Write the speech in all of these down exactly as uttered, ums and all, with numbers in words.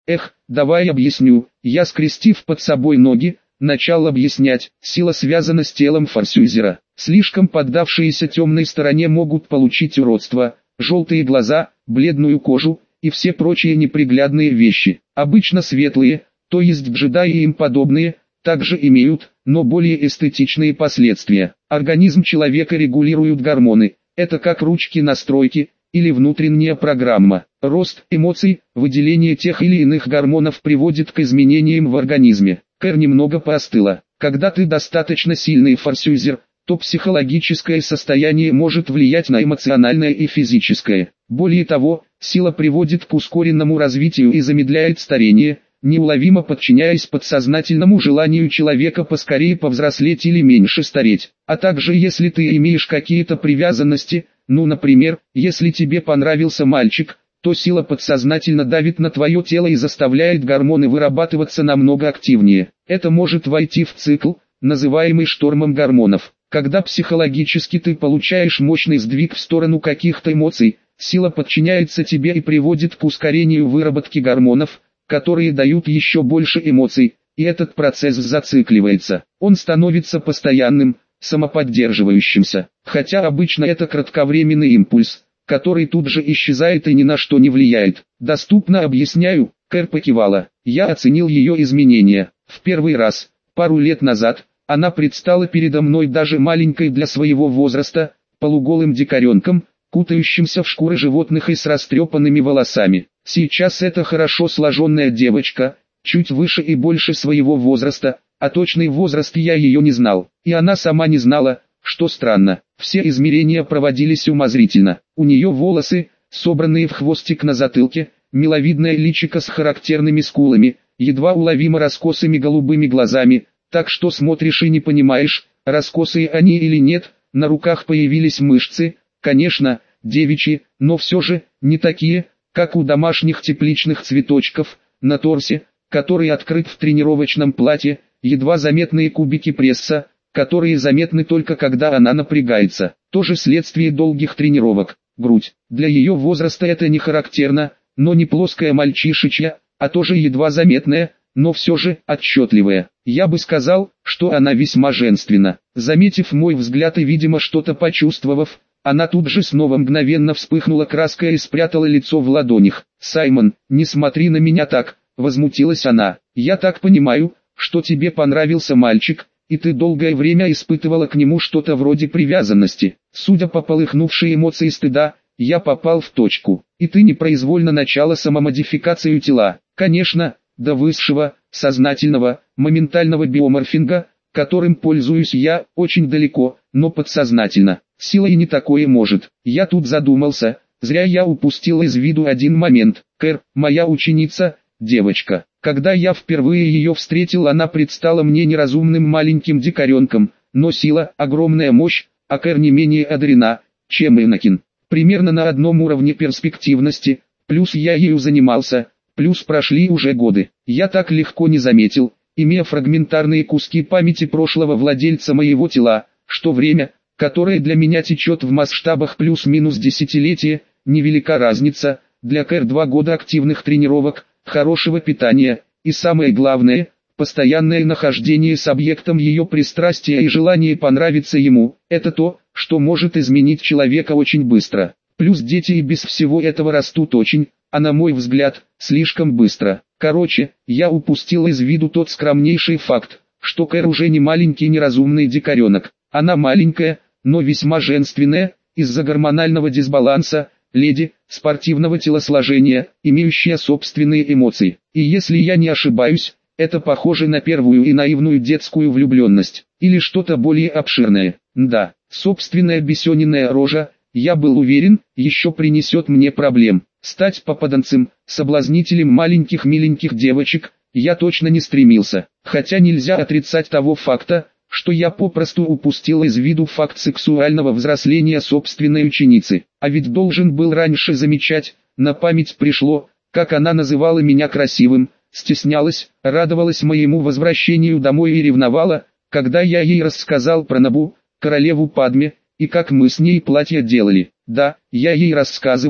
Эх, давай объясню. Я, скрестив под собой ноги, начал объяснять. Сила связана с телом форсюзера. Слишком поддавшиеся темной стороне могут получить уродство, желтые глаза, бледную кожу и все прочие неприглядные вещи. Обычно светлые, то есть джедаи и им подобные, также имеют, но более эстетичные последствия. Организм человека регулируют гормоны. Это как ручки настройки или внутренняя программа. Рост эмоций, выделение тех или иных гормонов приводит к изменениям в организме. Кэр немного поостыла. Когда ты достаточно сильный форсюзер, то психологическое состояние может влиять на эмоциональное и физическое. Более того, сила приводит к ускоренному развитию и замедляет старение, неуловимо подчиняясь подсознательному желанию человека поскорее повзрослеть или меньше стареть. А также если ты имеешь какие-то привязанности, ну например, если тебе понравился мальчик, то сила подсознательно давит на твое тело и заставляет гормоны вырабатываться намного активнее. Это может войти в цикл, называемый штормом гормонов. Когда психологически ты получаешь мощный сдвиг в сторону каких-то эмоций, сила подчиняется тебе и приводит к ускорению выработки гормонов, которые дают еще больше эмоций, и этот процесс зацикливается. Он становится постоянным, самоподдерживающимся. Хотя обычно это кратковременный импульс, который тут же исчезает и ни на что не влияет. Доступно объясняю, Кэр покивала. Я оценил ее изменения. В первый раз, пару лет назад, она предстала передо мной даже маленькой для своего возраста, полуголым дикаренком, кутающимся в шкуры животных и с растрепанными волосами. Сейчас это хорошо сложенная девочка, чуть выше и больше своего возраста, а точный возраст я ее не знал, и она сама не знала, что странно. Все измерения проводились умозрительно. У нее волосы, собранные в хвостик на затылке, миловидное личико с характерными скулами, едва уловимо раскосыми голубыми глазами, так что смотришь и не понимаешь, раскосые они или нет. На руках появились мышцы, конечно, девичьи, но все же, не такие, как у домашних тепличных цветочков. На торсе, который открыт в тренировочном платье, едва заметные кубики пресса, которые заметны только когда она напрягается. Тоже следствие долгих тренировок. Грудь. Для ее возраста это не характерно, но не плоская мальчишечья, а тоже едва заметная, но все же отчетливая. Я бы сказал, что она весьма женственна. Заметив мой взгляд и видимо что-то почувствовав, она тут же снова мгновенно вспыхнула краской и спрятала лицо в ладонях. «Саймон, не смотри на меня так», — возмутилась она. «Я так понимаю, что тебе понравился мальчик, и ты долгое время испытывала к нему что-то вроде привязанности. Судя по полыхнувшей эмоции стыда, я попал в точку, и ты непроизвольно начала самомодификацию тела. Конечно, до высшего, сознательного, моментального биоморфинга, которым пользуюсь я, очень далеко, но подсознательно. Сила и не такое может». Я тут задумался, зря я упустил из виду один момент. Кэр, моя ученица, девочка. Когда я впервые ее встретил, она предстала мне неразумным маленьким дикаренком, но сила, огромная мощь, а Кэр не менее одарена, чем Энакин. Примерно на одном уровне перспективности, плюс я ею занимался, плюс прошли уже годы. Я так легко не заметил, имея фрагментарные куски памяти прошлого владельца моего тела, что время, которое для меня течет в масштабах плюс-минус десятилетия, невелика разница. Для Кэр два года активных тренировок, хорошего питания, и самое главное, постоянное нахождение с объектом ее пристрастия и желание понравиться ему, это то, что может изменить человека очень быстро. Плюс дети и без всего этого растут очень, а на мой взгляд, слишком быстро. Короче, я упустил из виду тот скромнейший факт, что Кэр уже не маленький неразумный дикаренок. Она маленькая, но весьма женственная, из-за гормонального дисбаланса, леди, спортивного телосложения, имеющая собственные эмоции. И если я не ошибаюсь, это похоже на первую и наивную детскую влюбленность, или что-то более обширное. Да, собственная бесенинная рожа, я был уверен, еще принесет мне проблем. Стать попаданцем, соблазнителем маленьких миленьких девочек, я точно не стремился. Хотя нельзя отрицать того факта, что я попросту упустил из виду факт сексуального взросления собственной ученицы. А ведь должен был раньше замечать, на память пришло, как она называла меня красивым, стеснялась, радовалась моему возвращению домой и ревновала, когда я ей рассказал про Набу, королеву Падме, и как мы с ней платья делали. Да, я ей рассказывал,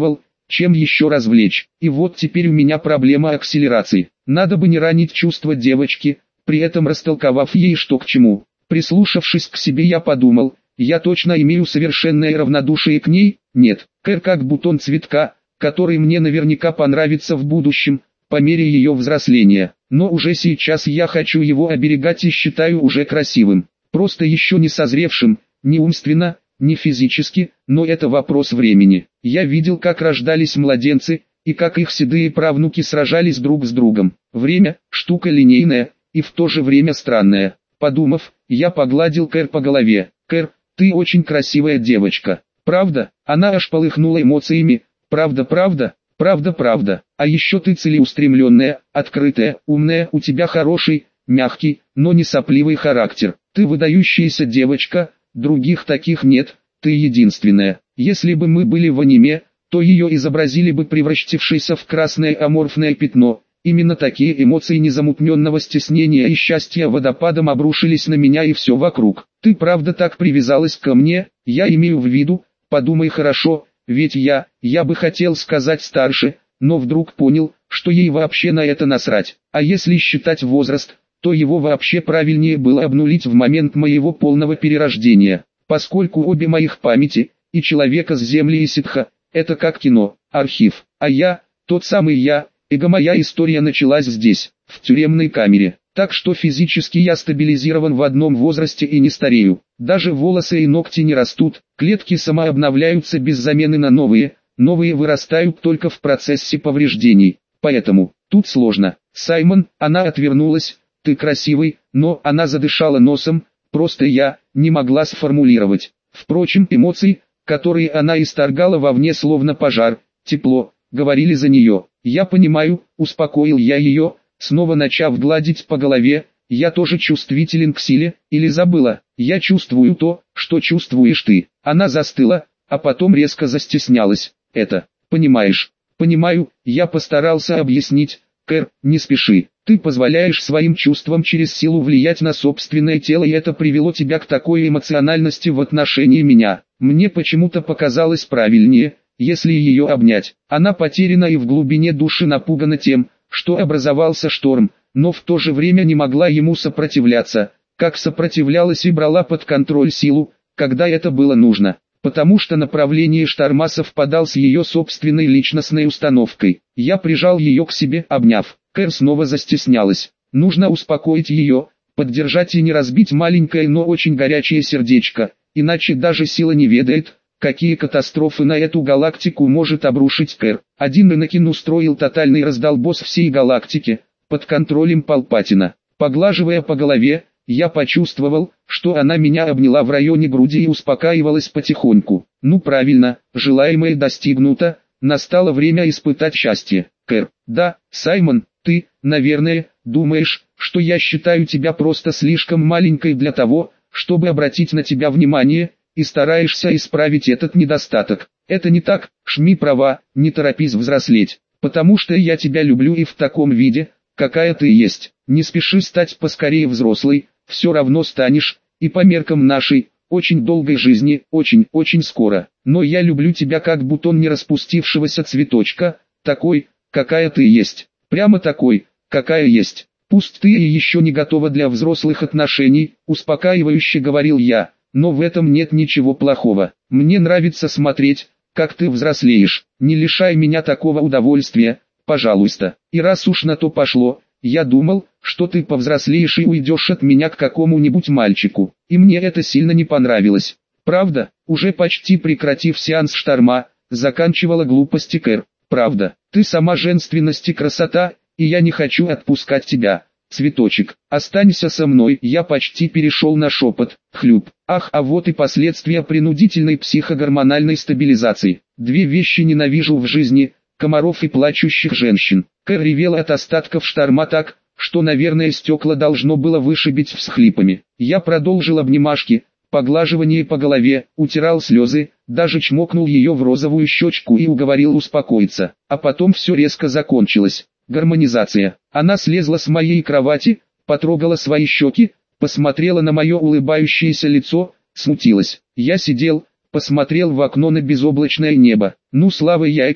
чем еще развлечь. И вот теперь у меня проблема акселерации. Надо бы не ранить чувства девочки, при этом растолковав ей что к чему. Прислушавшись к себе, я подумал, я точно имею совершенное равнодушие к ней? Нет, Кэр как бутон цветка, который мне наверняка понравится в будущем, по мере ее взросления. Но уже сейчас я хочу его оберегать и считаю уже красивым. Просто еще не созревшим, ни умственно, ни физически, но это вопрос времени. Я видел, как рождались младенцы, и как их седые правнуки сражались друг с другом. Время – штука линейная, и в то же время странная. Подумав, я погладил Кэр по голове. «Кэр, ты очень красивая девочка. Правда?» Она аж полыхнула эмоциями. «Правда, правда, правда, правда. А еще ты целеустремленная, открытая, умная, у тебя хороший, мягкий, но не сопливый характер. Ты выдающаяся девочка, других таких нет, ты единственная. Если бы мы были в аниме, то ее изобразили бы превратившейся в красное аморфное пятно». Именно такие эмоции незамутненного стеснения и счастья водопадом обрушились на меня и все вокруг. «Ты правда так привязалась ко мне? Я имею в виду, подумай хорошо, ведь я, я бы хотел сказать старше, но вдруг понял, что ей вообще на это насрать. А если считать возраст, то его вообще правильнее было обнулить в момент моего полного перерождения, поскольку обе моих памяти, и человека с земли и ситха, это как кино, архив, а я, тот самый я, эго моя история началась здесь, в тюремной камере, так что физически я стабилизирован в одном возрасте и не старею. Даже волосы и ногти не растут, клетки самообновляются без замены на новые, новые вырастают только в процессе повреждений. Поэтому, тут сложно. Саймон, она отвернулась, ты красивый, но она задышала носом, просто я не могла сформулировать. Впрочем, эмоции, которые она исторгала вовне словно пожар, тепло, говорили за нее. «Я понимаю», — успокоил я ее, снова начав гладить по голове, «я тоже чувствителен к силе, или забыла, я чувствую то, что чувствуешь ты». Она застыла, а потом резко застеснялась. «Это, понимаешь?» «Понимаю», — я постарался объяснить. «Кэр, не спеши, ты позволяешь своим чувствам через силу влиять на собственное тело, и это привело тебя к такой эмоциональности в отношении меня. Мне почему-то показалось правильнее, если ее обнять». Она потеряна и в глубине души напугана тем, что образовался шторм, но в то же время не могла ему сопротивляться, как сопротивлялась и брала под контроль силу, когда это было нужно, потому что направление шторма совпадало с ее собственной личностной установкой. Я прижал ее к себе, обняв. Кэр снова застеснялась. Нужно успокоить ее, поддержать и не разбить маленькое, но очень горячее сердечко, иначе даже сила не ведает, какие катастрофы на эту галактику может обрушить Кэр. Один Энакин устроил тотальный раздолбос всей галактики, под контролем Палпатина. Поглаживая по голове, я почувствовал, что она меня обняла в районе груди и успокаивалась потихоньку. Ну правильно, желаемое достигнуто, настало время испытать счастье. Кэр, да, Саймон, ты, наверное, думаешь, что я считаю тебя просто слишком маленькой для того, чтобы обратить на тебя внимание, и стараешься исправить этот недостаток. Это не так, Шми права, не торопись взрослеть, потому что я тебя люблю и в таком виде, какая ты есть. Не спеши стать поскорее взрослой, все равно станешь, и по меркам нашей, очень долгой жизни, очень-очень скоро. Но я люблю тебя как бутон не распустившегося цветочка, такой, какая ты есть. Прямо такой, какая есть. Пусть ты и еще не готова для взрослых отношений, успокаивающе говорил я. Но в этом нет ничего плохого. Мне нравится смотреть, как ты взрослеешь. Не лишай меня такого удовольствия, пожалуйста. И раз уж на то пошло, я думал, что ты повзрослеешь и уйдешь от меня к какому-нибудь мальчику. И мне это сильно не понравилось. Правда, уже почти прекратив сеанс шторма, заканчивала глупости Кэр. Правда, ты сама женственность и красота, и я не хочу отпускать тебя. Цветочек, останься со мной. Я почти перешел на шепот. Хлюп. Ах, а вот и последствия принудительной психогормональной стабилизации. Две вещи ненавижу в жизни: комаров и плачущих женщин. Кэр ревела от остатков шторма так, что, наверное, стекла должно было вышибить всхлипами. Я продолжил обнимашки, поглаживание по голове, утирал слезы, даже чмокнул ее в розовую щечку и уговорил успокоиться. А потом все резко закончилось. Гармонизация. Она слезла с моей кровати, потрогала свои щеки, посмотрела на мое улыбающееся лицо, смутилась. Я сидел, посмотрел в окно на безоблачное небо. Ну слава яйкам,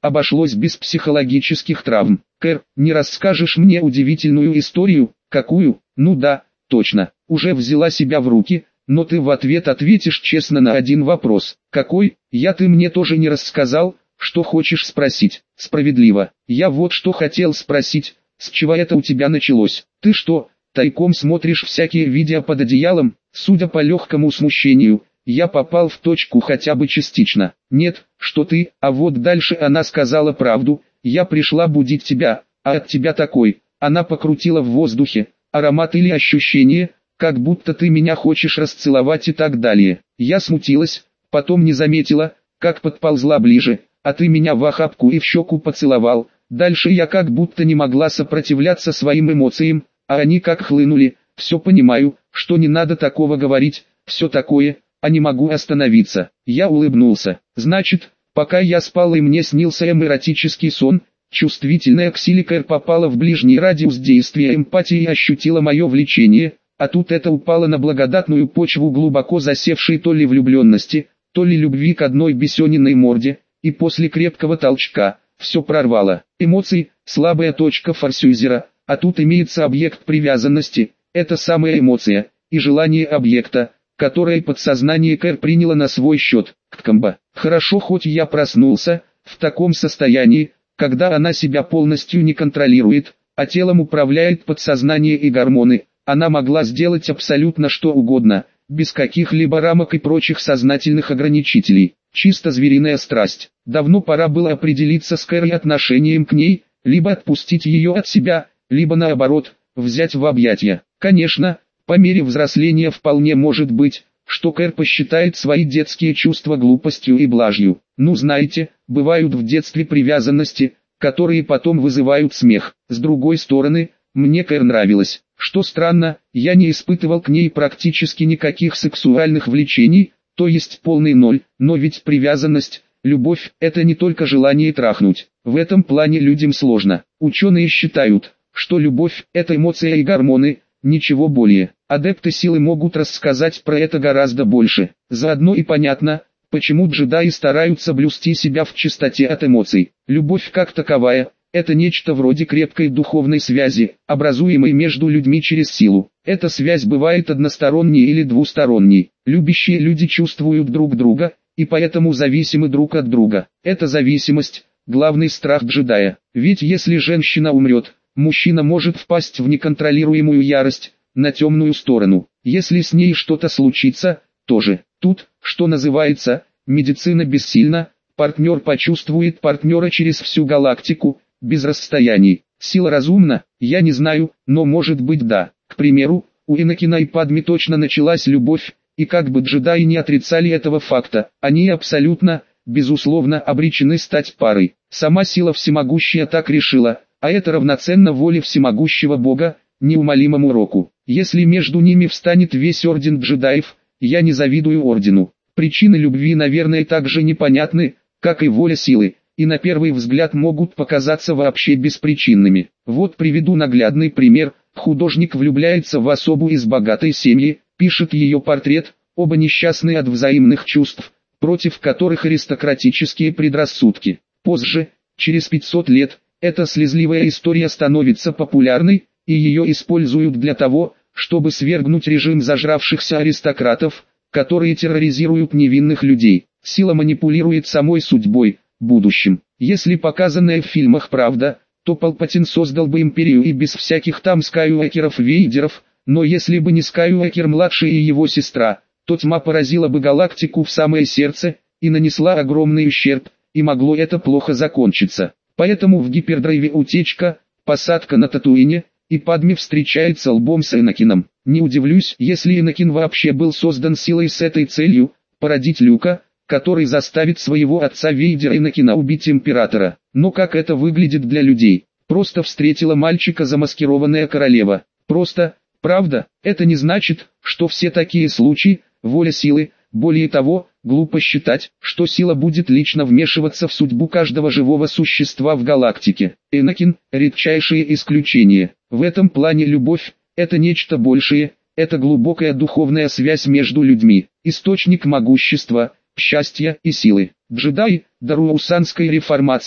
обошлось без психологических травм. Кэр, не расскажешь мне удивительную историю? Какую? Ну да, точно, уже взяла себя в руки, но ты в ответ ответишь честно на один вопрос. Какой? Я ты мне тоже не рассказал, что хочешь спросить. Справедливо. Я вот что хотел спросить, с чего это у тебя началось? Ты что, тайком смотришь всякие видео под одеялом? Судя по легкому смущению, я попал в точку хотя бы частично. Нет, что ты, а вот дальше она сказала правду, я пришла будить тебя, а от тебя такой, она покрутила в воздухе, аромат или ощущение, как будто ты меня хочешь расцеловать и так далее. Я смутилась, потом не заметила, как подползла ближе, а ты меня в охапку и в щеку поцеловал. Дальше я как будто не могла сопротивляться своим эмоциям, а они как хлынули. Все понимаю, что не надо такого говорить, все такое, а не могу остановиться. Я улыбнулся. Значит, пока я спал и мне снился эротический сон, чувствительная к силе Кэр попала в ближний радиус действия эмпатии и ощутила мое влечение, а тут это упало на благодатную почву глубоко засевшей то ли влюбленности, то ли любви к одной бесененной морде, и после крепкого толчка все прорвало. Эмоции – слабая точка форсюзера, а тут имеется объект привязанности, это самая эмоция, и желание объекта, которое подсознание Кэр приняло на свой счет. Ткамба. Хорошо, хоть я проснулся, в таком состоянии, когда она себя полностью не контролирует, а телом управляет подсознание и гормоны, она могла сделать абсолютно что угодно, без каких-либо рамок и прочих сознательных ограничителей. Чисто звериная страсть. Давно пора было определиться с Кэр и отношением к ней, либо отпустить ее от себя, либо наоборот, взять в объятия. Конечно, по мере взросления вполне может быть, что Кэр посчитает свои детские чувства глупостью и блажью. Ну знаете, бывают в детстве привязанности, которые потом вызывают смех. С другой стороны, мне Кэр нравилась. Что странно, я не испытывал к ней практически никаких сексуальных влечений, то есть полный ноль, но ведь привязанность, любовь – это не только желание трахнуть. В этом плане людям сложно. Ученые считают, что любовь – это эмоция и гормоны, ничего более. Адепты силы могут рассказать про это гораздо больше. Заодно и понятно, почему джедаи стараются блюсти себя в чистоте от эмоций. Любовь как таковая – это нечто вроде крепкой духовной связи, образуемой между людьми через силу. Эта связь бывает односторонней или двусторонней. Любящие люди чувствуют друг друга, и поэтому зависимы друг от друга. Эта зависимость – главный страх джедая. Ведь если женщина умрет, мужчина может впасть в неконтролируемую ярость, на темную сторону. Если с ней что-то случится, тоже. Тут, что называется, медицина бессильна, партнер почувствует партнера через всю галактику, без расстояний. Сила разумна, я не знаю, но может быть да. К примеру, у Энакина и Падми точно началась любовь, и как бы джедаи не отрицали этого факта, они абсолютно, безусловно обречены стать парой. Сама сила всемогущая так решила, а это равноценно воле всемогущего Бога, неумолимому року. Если между ними встанет весь орден джедаев, я не завидую ордену. Причины любви, наверное, так же непонятны, как и воля силы, и на первый взгляд могут показаться вообще беспричинными. Вот приведу наглядный пример. Художник влюбляется в особу из богатой семьи, пишет ее портрет, оба несчастны от взаимных чувств, против которых аристократические предрассудки. Позже, через пятьсот лет, эта слезливая история становится популярной, и ее используют для того, чтобы свергнуть режим зажравшихся аристократов, которые терроризируют невинных людей. Сила манипулирует самой судьбой, будущим. Если показанное в фильмах правда, то Палпатин создал бы империю и без всяких там Скайуокеров-Вейдеров, но если бы не Скайуокер-младший и его сестра, то тьма поразила бы галактику в самое сердце, и нанесла огромный ущерб, и могло это плохо закончиться. Поэтому в гипердрайве утечка, посадка на Татуине, и Падми встречается лбом с Энакином. Не удивлюсь, если Энакин вообще был создан силой с этой целью, породить Люка, который заставит своего отца Вейдера Энакина убить императора. Но как это выглядит для людей? Просто встретила мальчика замаскированная королева. Просто, правда, это не значит, что все такие случаи, воля силы. Более того, глупо считать, что сила будет лично вмешиваться в судьбу каждого живого существа в галактике. Энакин – редчайшее исключение. В этом плане любовь – это нечто большее, это глубокая духовная связь между людьми, источник могущества, счастья и силы. Джедаи, до руаусанской реформации,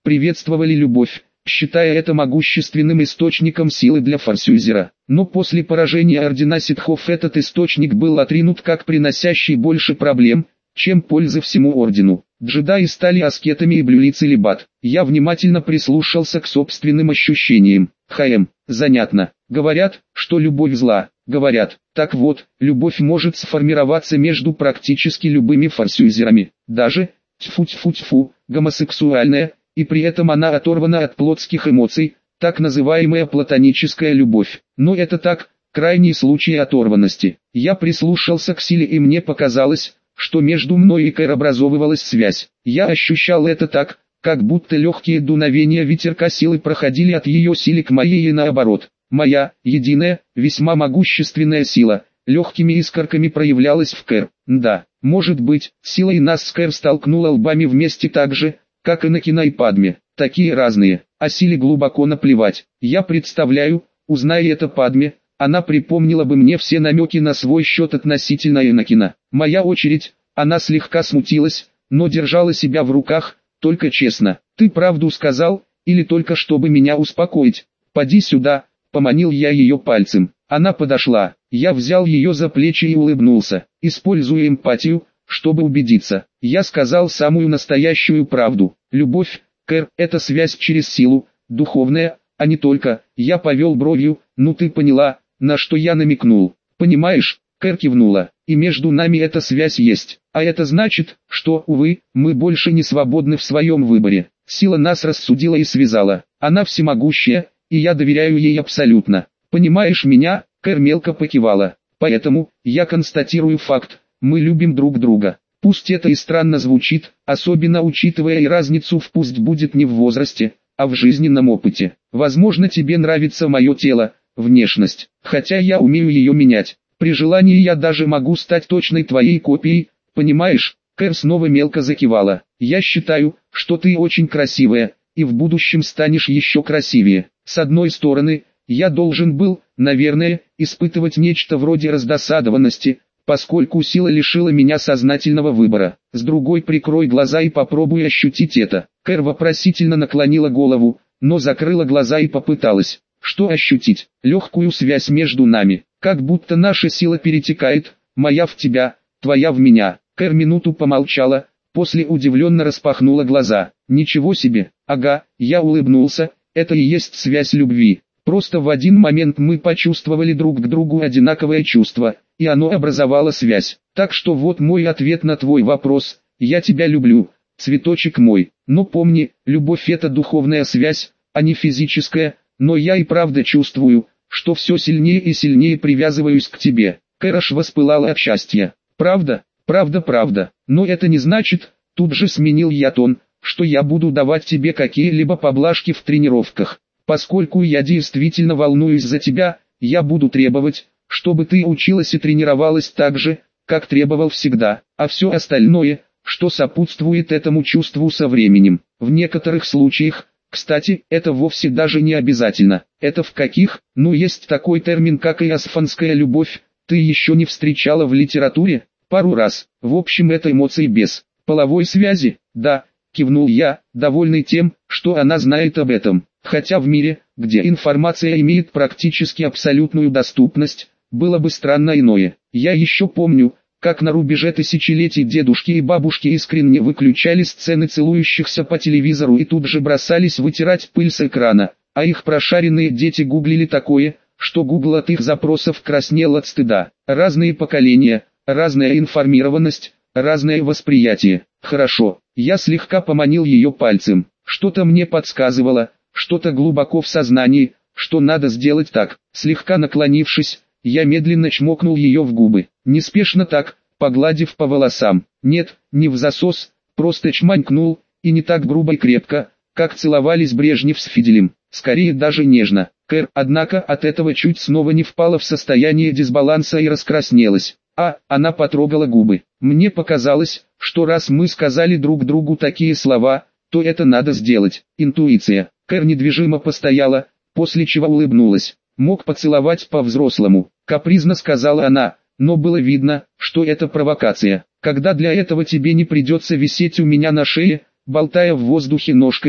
приветствовали любовь, считая это могущественным источником силы для форсюзера. Но после поражения ордена ситхов этот источник был отринут как приносящий больше проблем, чем пользы всему ордену. Джедаи стали аскетами и блюли целибат. Я внимательно прислушался к собственным ощущениям. Хм, занятно. Говорят, что любовь зла. Говорят. Так вот, любовь может сформироваться между практически любыми форсюзерами. Даже, тьфу-тьфу-тьфу, гомосексуальная, и при этом она оторвана от плотских эмоций, так называемая платоническая любовь. Но это так, крайний случай оторванности. Я прислушался к силе и мне показалось, что между мной и Кэр образовывалась связь. Я ощущал это так, как будто легкие дуновения ветерка силы проходили от ее силы к моей и наоборот. Моя, единая, весьма могущественная сила, легкими искорками проявлялась в Кэр. Да, может быть, сила и нас с Кэр столкнула лбами вместе так же, как и Энакина и Падме. Такие разные, а силе глубоко наплевать. Я представляю, узная это Падме, она припомнила бы мне все намеки на свой счет относительно Энакина. Моя очередь, она слегка смутилась, но держала себя в руках, только честно. Ты правду сказал, или только чтобы меня успокоить? Поди сюда, поманил я ее пальцем. Она подошла, я взял ее за плечи и улыбнулся, используя эмпатию, чтобы убедиться. Я сказал самую настоящую правду. Любовь, Кэр, это связь через силу, духовная, а не только. Я повел бровью, ну ты поняла, на что я намекнул. Понимаешь, Кэр кивнула, и между нами эта связь есть. А это значит, что, увы, мы больше не свободны в своем выборе. Сила нас рассудила и связала. Она всемогущая, и я доверяю ей абсолютно. Понимаешь меня? Кэр мелко покивала. Поэтому, я констатирую факт, мы любим друг друга. Пусть это и странно звучит, особенно учитывая и разницу в пусть будет не в возрасте, а в жизненном опыте. Возможно, тебе нравится мое тело, внешность, хотя я умею ее менять. При желании я даже могу стать точной твоей копией, понимаешь? Кэр снова мелко закивала. Я считаю, что ты очень красивая, и в будущем станешь еще красивее. С одной стороны, я должен был, наверное, испытывать нечто вроде раздосадованности, поскольку сила лишила меня сознательного выбора. С другой, прикрой глаза и попробуй ощутить это. Кэр вопросительно наклонила голову, но закрыла глаза и попыталась. Что ощутить? Легкую связь между нами, как будто наша сила перетекает, моя в тебя, твоя в меня. Кэр минуту помолчала, после удивленно распахнула глаза. Ничего себе, ага, я улыбнулся, это и есть связь любви. Просто в один момент мы почувствовали друг к другу одинаковое чувство, и оно образовало связь. Так что вот мой ответ на твой вопрос, я тебя люблю, цветочек мой. Но помни, любовь это духовная связь, а не физическая, но я и правда чувствую, что все сильнее и сильнее привязываюсь к тебе. Кэр аж воспылала от счастья. Правда, правда, правда, но это не значит, тут же сменил я тон, что я буду давать тебе какие-либо поблажки в тренировках. Поскольку я действительно волнуюсь за тебя, я буду требовать, чтобы ты училась и тренировалась так же, как требовал всегда, а все остальное, что сопутствует этому чувству со временем. В некоторых случаях, кстати, это вовсе даже не обязательно. Это в каких? Ну, есть такой термин, как иосфанская любовь, ты еще не встречала в литературе? Пару раз. В общем, это эмоции без половой связи. Да, кивнул я, довольный тем, что она знает об этом. Хотя в мире, где информация имеет практически абсолютную доступность, было бы странно иное. Я еще помню, как на рубеже тысячелетий дедушки и бабушки искренне выключали сцены целующихся по телевизору и тут же бросались вытирать пыль с экрана, а их прошаренные дети гуглили такое, что Google от их запросов краснел от стыда. Разные поколения, разная информированность, разное восприятие. Хорошо, я слегка поманил ее пальцем. Что-то мне подсказывало, что-то глубоко в сознании, что надо сделать так. Слегка наклонившись, я медленно чмокнул ее в губы. Неспешно так, погладив по волосам. Нет, не в засос, просто чманькнул, и не так грубо и крепко, как целовались Брежнев с Фиделем. Скорее даже нежно. Кэр, однако, от этого чуть снова не впала в состояние дисбаланса и раскраснелась. А, она потрогала губы. Мне показалось, что раз мы сказали друг другу такие слова, то это надо сделать. Интуиция. Кэр недвижимо постояла, после чего улыбнулась. Мог поцеловать по-взрослому, капризно сказала она, но было видно, что это провокация. Когда для этого тебе не придется висеть у меня на шее, болтая в воздухе ножками,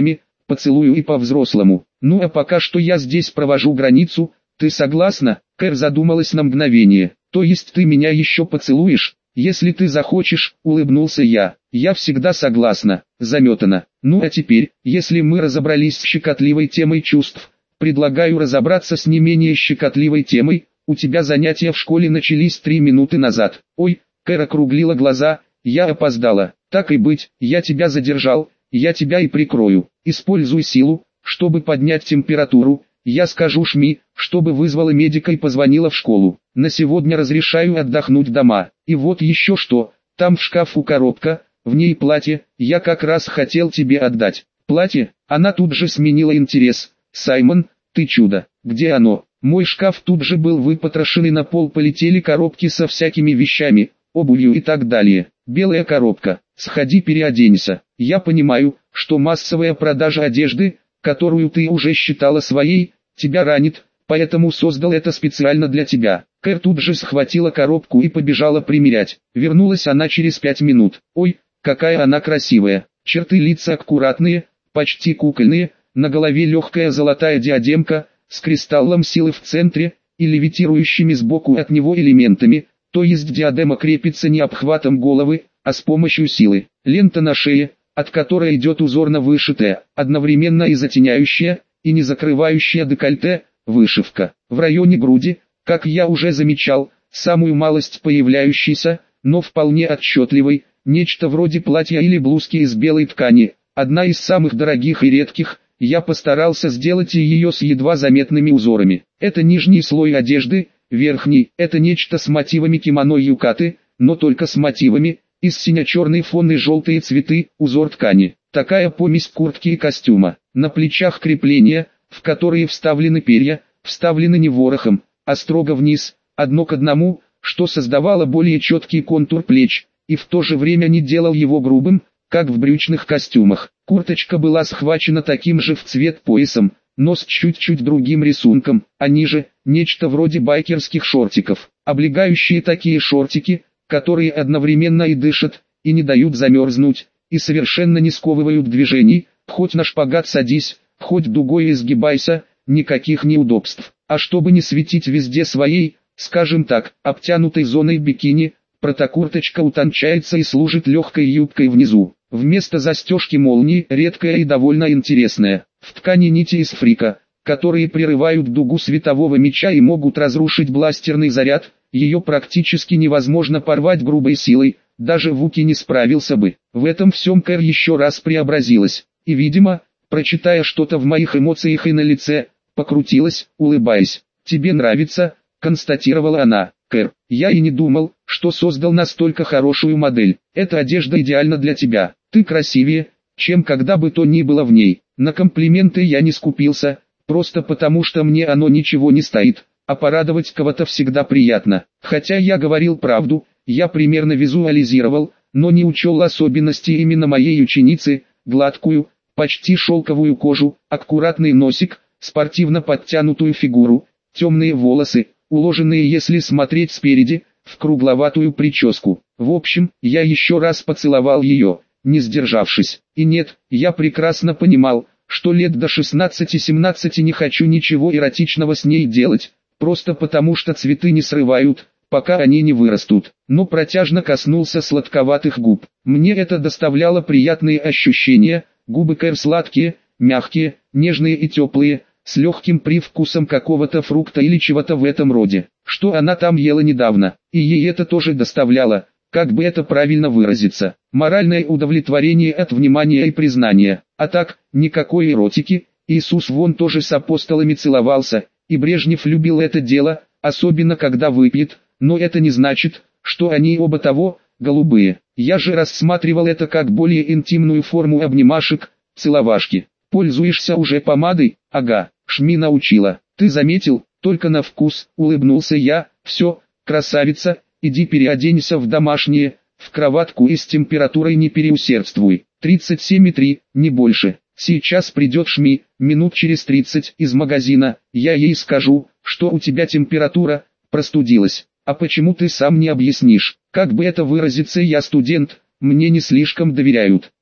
поцелую и по-взрослому. Ну а пока что я здесь провожу границу, ты согласна? Кэр задумалась на мгновение. То есть ты меня еще поцелуешь? Если ты захочешь, улыбнулся я. Я всегда согласна, заметана. Ну а теперь, если мы разобрались с щекотливой темой чувств, предлагаю разобраться с не менее щекотливой темой. У тебя занятия в школе начались три минуты назад. Ой, Кэр округлила глаза, я опоздала. Так и быть, я тебя задержал, я тебя и прикрою. Используй силу, чтобы поднять температуру. Я скажу Шми, чтобы вызвала медика и позвонила в школу. На сегодня разрешаю отдохнуть дома. И вот еще что, там в шкафу коробка, в ней платье, я как раз хотел тебе отдать. Платье? Она тут же сменила интерес. Саймон, ты чудо, где оно? Мой шкаф тут же был выпотрошен и на пол полетели коробки со всякими вещами, обувью и так далее. Белая коробка, сходи переоденься. Я понимаю, что массовая продажа одежды, которую ты уже считала своей, тебя ранит, поэтому создал это специально для тебя. Кэр тут же схватила коробку и побежала примерять. Вернулась она через пять минут. Ой, какая она красивая. Черты лица аккуратные, почти кукольные, на голове легкая золотая диадемка, с кристаллом силы в центре, и левитирующими сбоку от него элементами, то есть диадема крепится не обхватом головы, а с помощью силы. Лента на шее, от которой идет узорно вышитая, одновременно и затеняющая, и не закрывающая декольте, вышивка. В районе груди, как я уже замечал, самую малость появляющейся, но вполне отчетливой, нечто вроде платья или блузки из белой ткани, одна из самых дорогих и редких. Я постарался сделать ее с едва заметными узорами. Это нижний слой одежды, верхний – это нечто с мотивами кимоно юкаты, но только с мотивами, из сине-черный фон и желтые цветы, узор ткани. Такая помесь куртки и костюма. На плечах крепления, в которые вставлены перья, вставлены не ворохом, а строго вниз, одно к одному, что создавало более четкий контур плеч, и в то же время не делал его грубым, как в брючных костюмах. Курточка была схвачена таким же в цвет поясом, но с чуть-чуть другим рисунком, а ниже – нечто вроде байкерских шортиков. Облегающие такие шортики, которые одновременно и дышат, и не дают замерзнуть, и совершенно не сковывают движений, хоть на шпагат садись, хоть дугой изгибайся, никаких неудобств. А чтобы не светить везде своей, скажем так, обтянутой зоной бикини, протокурточка утончается и служит легкой юбкой внизу. Вместо застежки молнии, редкая и довольно интересная, в ткани нити из фрика, которые прерывают дугу светового меча и могут разрушить бластерный заряд, ее практически невозможно порвать грубой силой, даже Вуки не справился бы. В этом всем Кэр еще раз преобразилась, и видимо, прочитая что-то в моих эмоциях и на лице, покрутилась, улыбаясь. «Тебе нравится?» – констатировала она. «Кэр, я и не думал, что создал настолько хорошую модель. Эта одежда идеальна для тебя. Ты красивее, чем когда бы то ни было в ней. На комплименты я не скупился, просто потому что мне оно ничего не стоит, а порадовать кого-то всегда приятно. Хотя я говорил правду, я примерно визуализировал, но не учел особенностей именно моей ученицы, гладкую, почти шелковую кожу, аккуратный носик, спортивно подтянутую фигуру, темные волосы, уложенные, если смотреть спереди, в кругловатую прическу. В общем, я еще раз поцеловал ее, не сдержавшись. И нет, я прекрасно понимал, что лет до шестнадцати-семнадцати не хочу ничего эротичного с ней делать, просто потому что цветы не срывают, пока они не вырастут. Но протяжно коснулся сладковатых губ. Мне это доставляло приятные ощущения, губы Кэр сладкие, мягкие, нежные и теплые, с легким привкусом какого-то фрукта или чего-то в этом роде, что она там ела недавно, и ей это тоже доставляло, как бы это правильно выразиться, моральное удовлетворение от внимания и признания. А так, никакой эротики. Иисус вон тоже с апостолами целовался, и Брежнев любил это дело, особенно когда выпьет, но это не значит, что они оба того, голубые. Я же рассматривал это как более интимную форму обнимашек, целовашки. Пользуешься уже помадой? Ага, Шми научила. Ты заметил, только на вкус, улыбнулся я. Все, красавица, иди переоденься в домашнее, в кроватку и с температурой не переусердствуй. тридцать семь и три, не больше. Сейчас придет Шми, минут через тридцать, из магазина. Я ей скажу, что у тебя температура, простудилась. А почему ты сам не объяснишь? Как бы это выразиться, я студент, мне не слишком доверяют.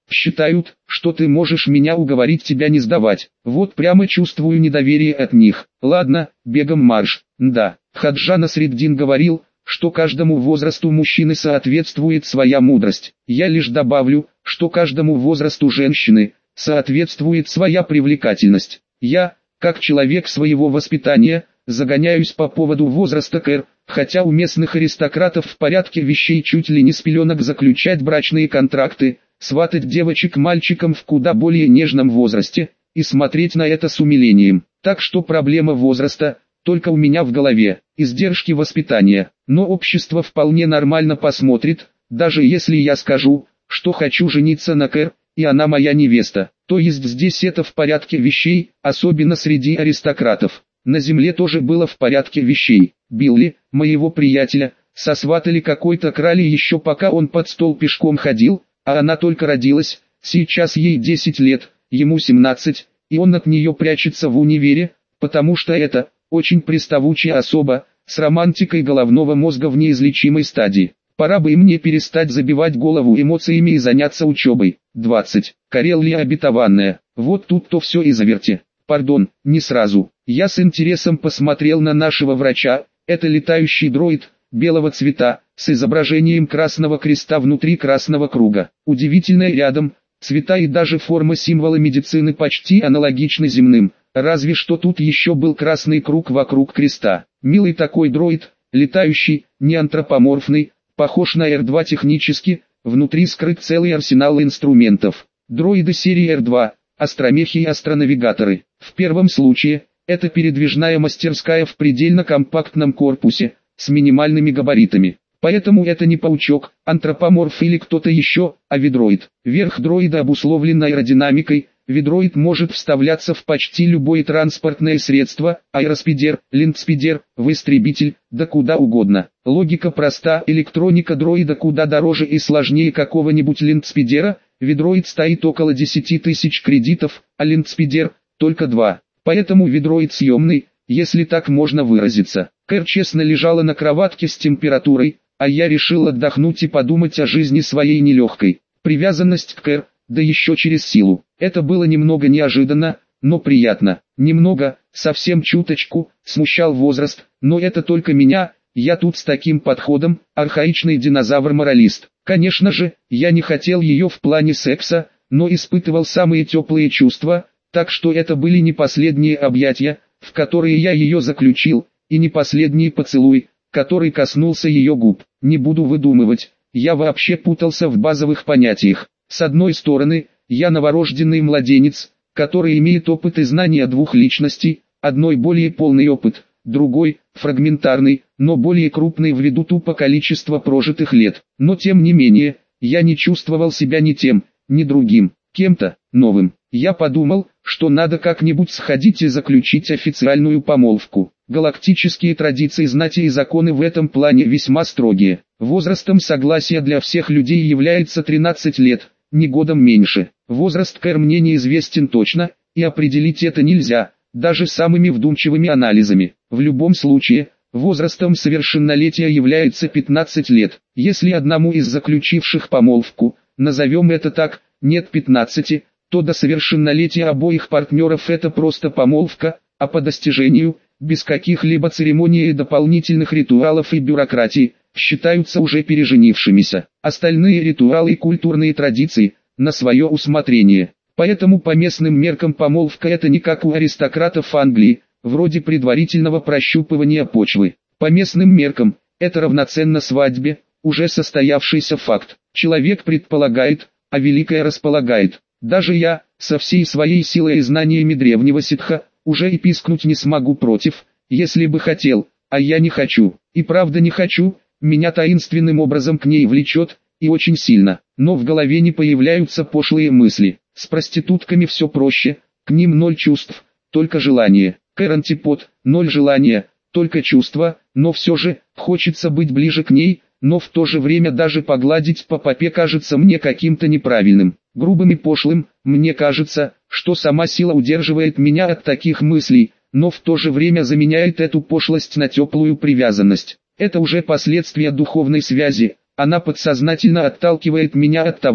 Считают, что ты можешь меня уговорить тебя не сдавать. Вот прямо чувствую недоверие от них. Ладно, бегом марш. Да, Хаджа Насреддин говорил, что каждому возрасту мужчины соответствует своя мудрость. Я лишь добавлю, что каждому возрасту женщины соответствует своя привлекательность. Я, как человек своего воспитания, загоняюсь по поводу возраста Кэр, хотя у местных аристократов в порядке вещей чуть ли не с пеленок заключать брачные контракты, сватать девочек мальчикам в куда более нежном возрасте, и смотреть на это с умилением. Так что проблема возраста только у меня в голове, издержки воспитания. Но общество вполне нормально посмотрит, даже если я скажу, что хочу жениться на Кэр, и она моя невеста. То есть здесь это в порядке вещей, особенно среди аристократов. На земле тоже было в порядке вещей. Билли, моего приятеля, сосватали какой-то крали еще пока он под стол пешком ходил, а она только родилась, сейчас ей десять лет, ему семнадцать, и он от нее прячется в универе, потому что это очень приставучая особа, с романтикой головного мозга в неизлечимой стадии. Пора бы и мне перестать забивать голову эмоциями и заняться учебой. двадцать. Карелия обетованная. Вот тут-то все и заверте. Пардон, не сразу. Я с интересом посмотрел на нашего врача. Это летающий дроид, белого цвета, с изображением красного креста внутри красного круга. Удивительно рядом, цвета и даже форма символа медицины почти аналогичны земным, разве что тут еще был красный круг вокруг креста. Милый такой дроид, летающий, не антропоморфный, похож на эр два технически, внутри скрыт целый арсенал инструментов. Дроиды серии эр два, астромехи и астронавигаторы. В первом случае, это передвижная мастерская в предельно компактном корпусе, с минимальными габаритами. Поэтому это не паучок, антропоморф или кто-то еще, а ведроид. Верх дроида обусловлен аэродинамикой. Ведроид может вставляться в почти любое транспортное средство, аэроспидер, линдспидер, в истребитель, да куда угодно. Логика проста, электроника дроида куда дороже и сложнее какого-нибудь линдспидера, ведроид стоит около десяти тысяч кредитов, а линдспидер только два. Поэтому ведроид съемный, если так можно выразиться. Кэр честно лежала на кроватке с температурой, а я решил отдохнуть и подумать о жизни своей нелегкой. Привязанность к Кэр, да еще через силу. Это было немного неожиданно, но приятно. Немного, совсем чуточку, смущал возраст, но это только меня, я тут с таким подходом, архаичный динозавр-моралист. Конечно же, я не хотел ее в плане секса, но испытывал самые теплые чувства, так что это были не последние объятия, в которые я ее заключил, и не последний поцелуй, который коснулся ее губ. Не буду выдумывать, я вообще путался в базовых понятиях. С одной стороны, я новорожденный младенец, который имеет опыт и знания двух личностей, одной более полный опыт, другой, фрагментарный, но более крупный ввиду тупо количества прожитых лет. Но тем не менее, я не чувствовал себя ни тем, ни другим, кем-то, новым. Я подумал, что надо как-нибудь сходить и заключить официальную помолвку. Галактические традиции знати и законы в этом плане весьма строгие. Возрастом согласия для всех людей является тринадцать лет, ни годом меньше. Возраст Кэр мне неизвестен точно, и определить это нельзя, даже самыми вдумчивыми анализами. В любом случае, возрастом совершеннолетия является пятнадцать лет. Если одному из заключивших помолвку, назовем это так, нет пятнадцати, то до совершеннолетия обоих партнеров это просто помолвка, а по достижению, без каких-либо церемоний и дополнительных ритуалов и бюрократии, считаются уже переженившимися. Остальные ритуалы и культурные традиции, на свое усмотрение. Поэтому по местным меркам помолвка это не как у аристократов Англии, вроде предварительного прощупывания почвы. По местным меркам, это равноценно свадьбе, уже состоявшийся факт. Человек предполагает, а великое располагает. Даже я, со всей своей силой и знаниями древнего ситха, уже и пискнуть не смогу против, если бы хотел, а я не хочу. И правда не хочу, меня таинственным образом к ней влечет, и очень сильно. Но в голове не появляются пошлые мысли. С проститутками все проще, к ним ноль чувств, только желание. Кэр антипод, ноль желания, только чувства, но все же, хочется быть ближе к ней, но в то же время даже погладить по попе кажется мне каким-то неправильным, грубым и пошлым. Мне кажется, что сама сила удерживает меня от таких мыслей, но в то же время заменяет эту пошлость на теплую привязанность. Это уже последствия духовной связи, она подсознательно отталкивает меня от того,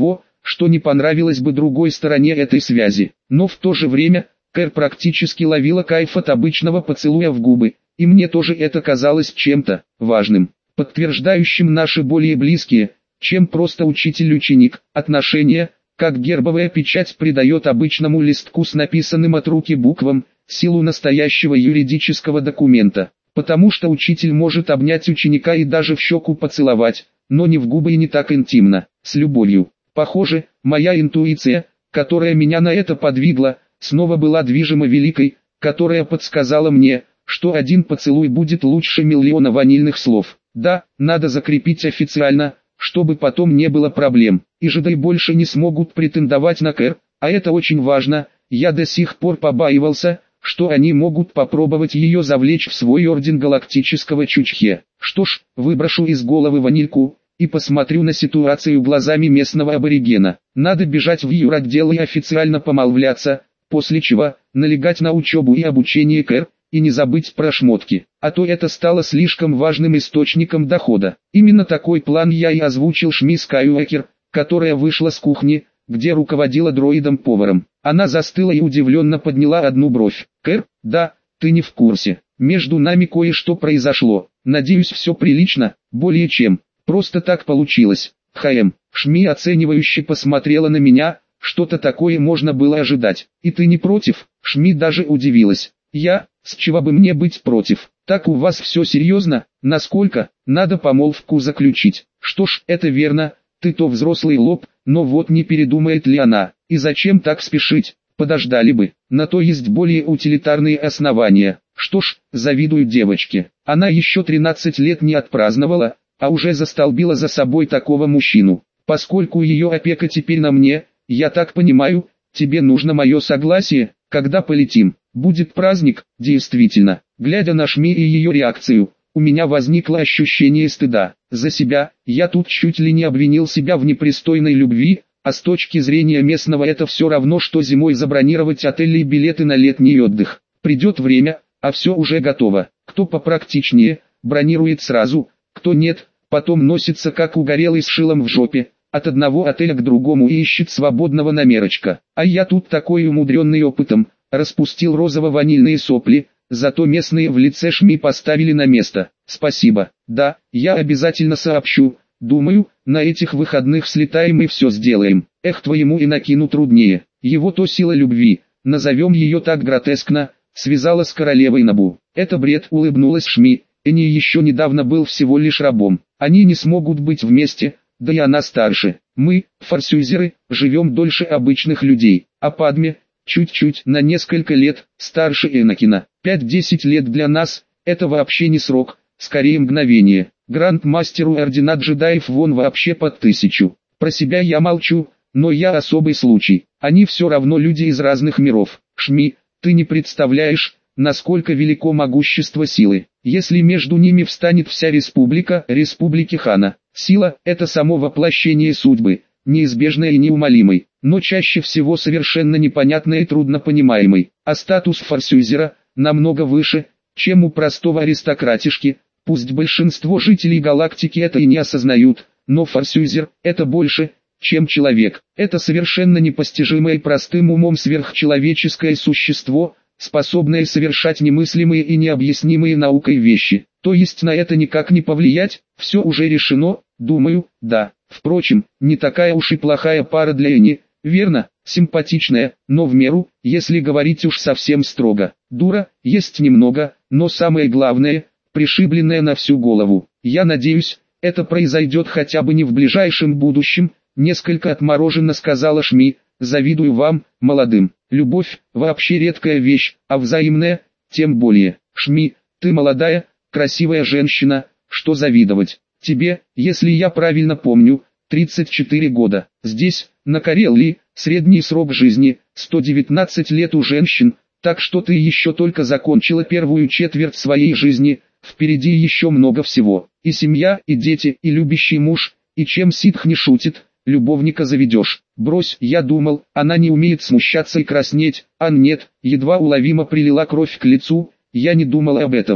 что не понравилось бы другой стороне этой связи. Но в то же время, Кэр практически ловила кайф от обычного поцелуя в губы, и мне тоже это казалось чем-то важным, подтверждающим наши более близкие, чем просто учитель-ученик, отношения, как гербовая печать придает обычному листку с написанным от руки буквам, силу настоящего юридического документа, потому что учитель может обнять ученика и даже в щеку поцеловать, но не в губы и не так интимно, с любовью. Похоже, моя интуиция, которая меня на это подвигла, снова была движима великой, которая подсказала мне, что один поцелуй будет лучше миллиона ванильных слов. Да, надо закрепить официально, чтобы потом не было проблем, и жиды больше не смогут претендовать на Кэр, а это очень важно. Я до сих пор побаивался, что они могут попробовать ее завлечь в свой орден галактического чучхе. Что ж, выброшу из головы ванильку и посмотрю на ситуацию глазами местного аборигена. Надо бежать в юротдел и официально помолвляться, после чего налегать на учебу и обучение Кэр, и не забыть про шмотки, а то это стало слишком важным источником дохода. Именно такой план я и озвучил Шми Скайуокер, которая вышла с кухни, где руководила дроидом-поваром. Она застыла и удивленно подняла одну бровь. «Кэр, да, ты не в курсе. Между нами кое-что произошло. Надеюсь, все прилично, более чем. Просто так получилось. Хм». Шми оценивающе посмотрела на меня, что-то такое можно было ожидать. «И ты не против?» Шми даже удивилась. «Я, с чего бы мне быть против? Так у вас все серьезно? Насколько? Надо помолвку заключить». «Что ж, это верно, ты то взрослый лоб, но вот не передумает ли она, и зачем так спешить? Подождали бы, на то есть более утилитарные основания». Что ж, завидую девочке. Она еще тринадцать лет не отпраздновала, а уже застолбила за собой такого мужчину. Поскольку ее опека теперь на мне, я так понимаю, тебе нужно мое согласие, когда полетим. Будет праздник, действительно. Глядя на Шми и ее реакцию, у меня возникло ощущение стыда. За себя, я тут чуть ли не обвинил себя в непристойной любви, а с точки зрения местного это все равно, что зимой забронировать отели и билеты на летний отдых. Придет время, а все уже готово. Кто попрактичнее, бронирует сразу, кто нет, потом носится как угорелый с шилом в жопе, от одного отеля к другому и ищет свободного номерочка. А я тут такой умудренный опытом, распустил розово-ванильные сопли, зато местные в лице Шми поставили на место. Спасибо. Да, я обязательно сообщу. Думаю, на этих выходных слетаем и все сделаем. Эх, твоему Инакину труднее. Его то сила любви, назовем ее так гротескно, связала с королевой Набу. Это бред, улыбнулась Шми. Эни еще недавно был всего лишь рабом. Они не смогут быть вместе, да и она старше. Мы, форсюзеры, живем дольше обычных людей, а Падме чуть-чуть на несколько лет старше Энакина. пять-десять лет для нас – это вообще не срок, скорее мгновение. Гранд-мастеру ордена джедаев вон вообще под тысячу. Про себя я молчу, но я особый случай. Они все равно люди из разных миров. Шми, ты не представляешь, насколько велико могущество силы. Если между ними встанет вся республика, республики Хана. Сила – это само воплощение судьбы, неизбежной и неумолимой, но чаще всего совершенно непонятной и труднопонимаемой. А статус форсюзера намного выше, чем у простого аристократишки. Пусть большинство жителей галактики это и не осознают, но форсюзер – это больше, чем человек. Это совершенно непостижимое и простым умом сверхчеловеческое существо, способное совершать немыслимые и необъяснимые наукой вещи. То есть на это никак не повлиять, все уже решено, думаю, да. Впрочем, не такая уж и плохая пара для Эни, верно, симпатичная, но в меру, если говорить уж совсем строго. Дура, есть немного, но самое главное, пришибленная на всю голову. Я надеюсь, это произойдет хотя бы не в ближайшем будущем, несколько отмороженно сказала Шми. Завидую вам, молодым. Любовь – вообще редкая вещь, а взаимная – тем более. Шми, ты молодая, красивая женщина, что завидовать. Тебе, если я правильно помню, тридцать четыре года. Здесь, на Карелии, средний срок жизни – сто девятнадцать лет у женщин, так что ты еще только закончила первую четверть своей жизни, впереди еще много всего. И семья, и дети, и любящий муж, и чем ситх не шутит, любовника заведешь. Брось, я думал, она не умеет смущаться и краснеть, а нет, едва уловимо прилила кровь к лицу, я не думал об этом.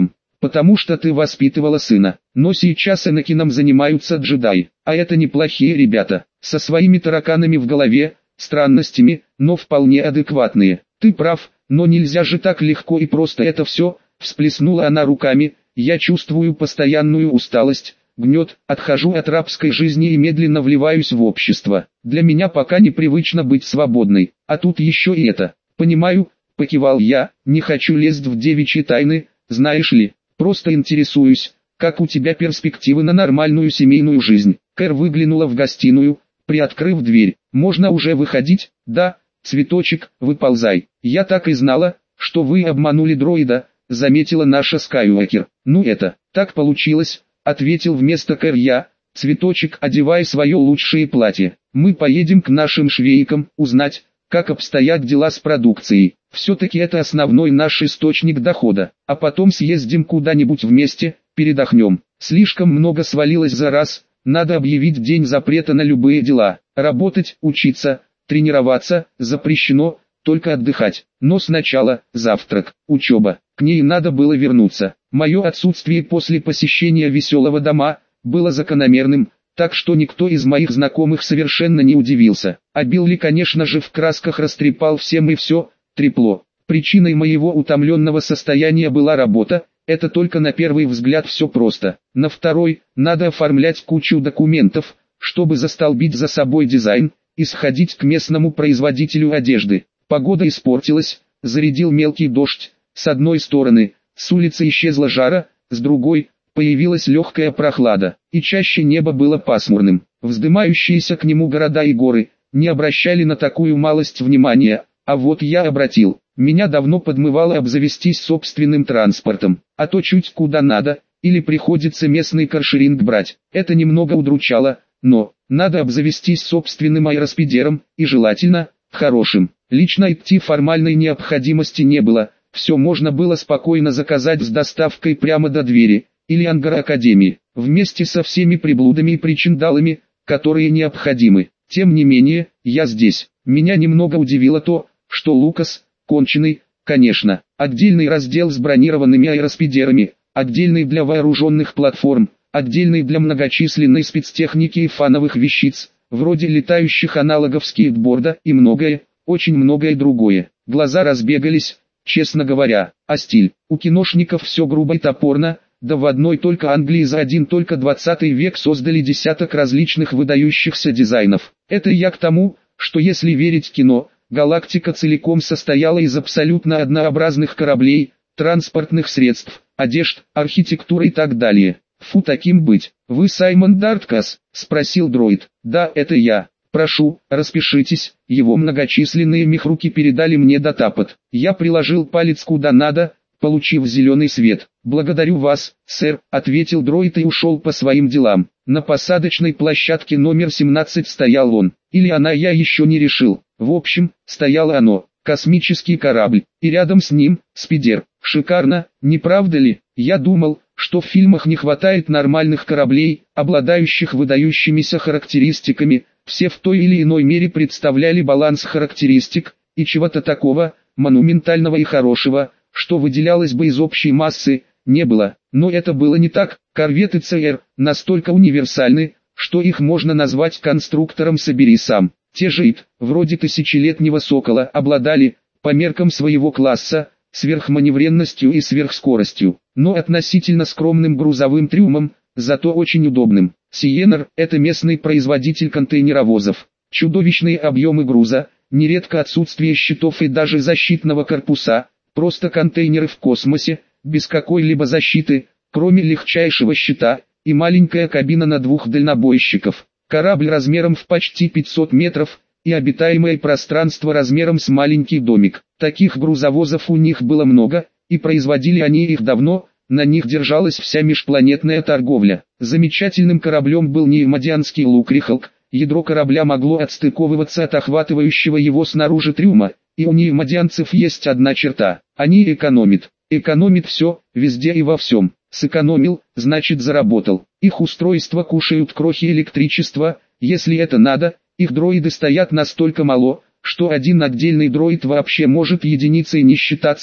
потому что ты воспитывала сына. Но сейчас Энакином занимаются джедаи, а это неплохие ребята, со своими тараканами в голове, странностями, но вполне адекватные. Ты прав, но нельзя же так легко и просто это все, всплеснула она руками, я чувствую постоянную усталость, гнет, отхожу от рабской жизни и медленно вливаюсь в общество. Для меня пока непривычно быть свободной, а тут еще и это. Понимаю, покивал я, не хочу лезть в девичьи тайны, знаешь ли, просто интересуюсь, как у тебя перспективы на нормальную семейную жизнь. Кэр выглянула в гостиную, приоткрыв дверь. Можно уже выходить? Да, цветочек, выползай. Я так и знала, что вы обманули дроида, заметила наша Скайуокер. Ну это, так получилось, ответил вместо Кэр я. Цветочек, одевай свое лучшее платье. Мы поедем к нашим швейкам, узнать, как обстоят дела с продукцией. Все-таки это основной наш источник дохода. А потом съездим куда-нибудь вместе, передохнем. Слишком много свалилось за раз, надо объявить день запрета на любые дела. Работать, учиться, тренироваться, запрещено, только отдыхать. Но сначала, завтрак, учеба. К ней надо было вернуться. Мое отсутствие после посещения веселого дома было закономерным, так что никто из моих знакомых совершенно не удивился. А Билли, конечно же, в красках растрепал всем и все, трепло. Причиной моего утомленного состояния была работа, это только на первый взгляд все просто. На второй, надо оформлять кучу документов, чтобы застолбить за собой дизайн, и сходить к местному производителю одежды. Погода испортилась, зарядил мелкий дождь, с одной стороны, с улицы исчезла жара, с другой, появилась легкая прохлада, и чаще небо было пасмурным. Вздымающиеся к нему города и горы не обращали на такую малость внимания, а вот я обратил. Меня давно подмывало обзавестись собственным транспортом, а то чуть куда надо, или приходится местный каршеринг брать. Это немного удручало, но надо обзавестись собственным аэроспидером, и желательно, хорошим. Лично идти формальной необходимости не было, все можно было спокойно заказать с доставкой прямо до двери, или ангара Академии, вместе со всеми приблудами и причиндалами, которые необходимы. Тем не менее, я здесь. Меня немного удивило то, что Лукас, конченый, конечно, отдельный раздел с бронированными аэроспидерами, отдельный для вооруженных платформ, отдельный для многочисленной спецтехники и фановых вещиц, вроде летающих аналогов скейтборда и многое, очень многое другое. Глаза разбегались, честно говоря, а стиль, у киношников все грубо и топорно, да в одной только Англии за один только двадцатый век создали десяток различных выдающихся дизайнов. Это я к тому, что если верить кино, галактика целиком состояла из абсолютно однообразных кораблей, транспортных средств, одежд, архитектуры и так далее. Фу, таким быть. Вы Саймон Дарткас? Спросил дроид. Да, это я. Прошу, распишитесь. Его многочисленные мехруки передали мне датапот. Я приложил палец куда надо, получив зеленый свет. «Благодарю вас, сэр», — ответил дроид и ушел по своим делам. На посадочной площадке номер семнадцать стоял он. Или она, я еще не решил. В общем, стояло оно, космический корабль, и рядом с ним, спидер. Шикарно, не правда ли? Я думал, что в фильмах не хватает нормальных кораблей, обладающих выдающимися характеристиками. Все в той или иной мере представляли баланс характеристик, и чего-то такого, монументального и хорошего, что выделялось бы из общей массы, не было. Но это было не так. Корветы ЦР настолько универсальны, что их можно назвать конструктором «собери сам». Те же ИТ, вроде тысячелетнего Сокола, обладали, по меркам своего класса, сверхманевренностью и сверхскоростью, но относительно скромным грузовым трюмом, зато очень удобным. Сиенер – это местный производитель контейнеровозов. Чудовищные объемы груза, нередко отсутствие щитов и даже защитного корпуса, просто контейнеры в космосе, без какой-либо защиты, кроме легчайшего щита, и маленькая кабина на двух дальнобойщиков. Корабль размером в почти пятьсот метров, и обитаемое пространство размером с маленький домик. Таких грузовозов у них было много, и производили они их давно, на них держалась вся межпланетная торговля. Замечательным кораблем был Неймодианский Лукрихалк, ядро корабля могло отстыковываться от охватывающего его снаружи трюма, и у неймодианцев есть одна черта – они экономят. Экономит все, везде и во всем. Сэкономил, значит заработал. Их устройства кушают крохи электричества, если это надо. Их дроиды стоят настолько мало, что один отдельный дроид вообще может единицей не считаться.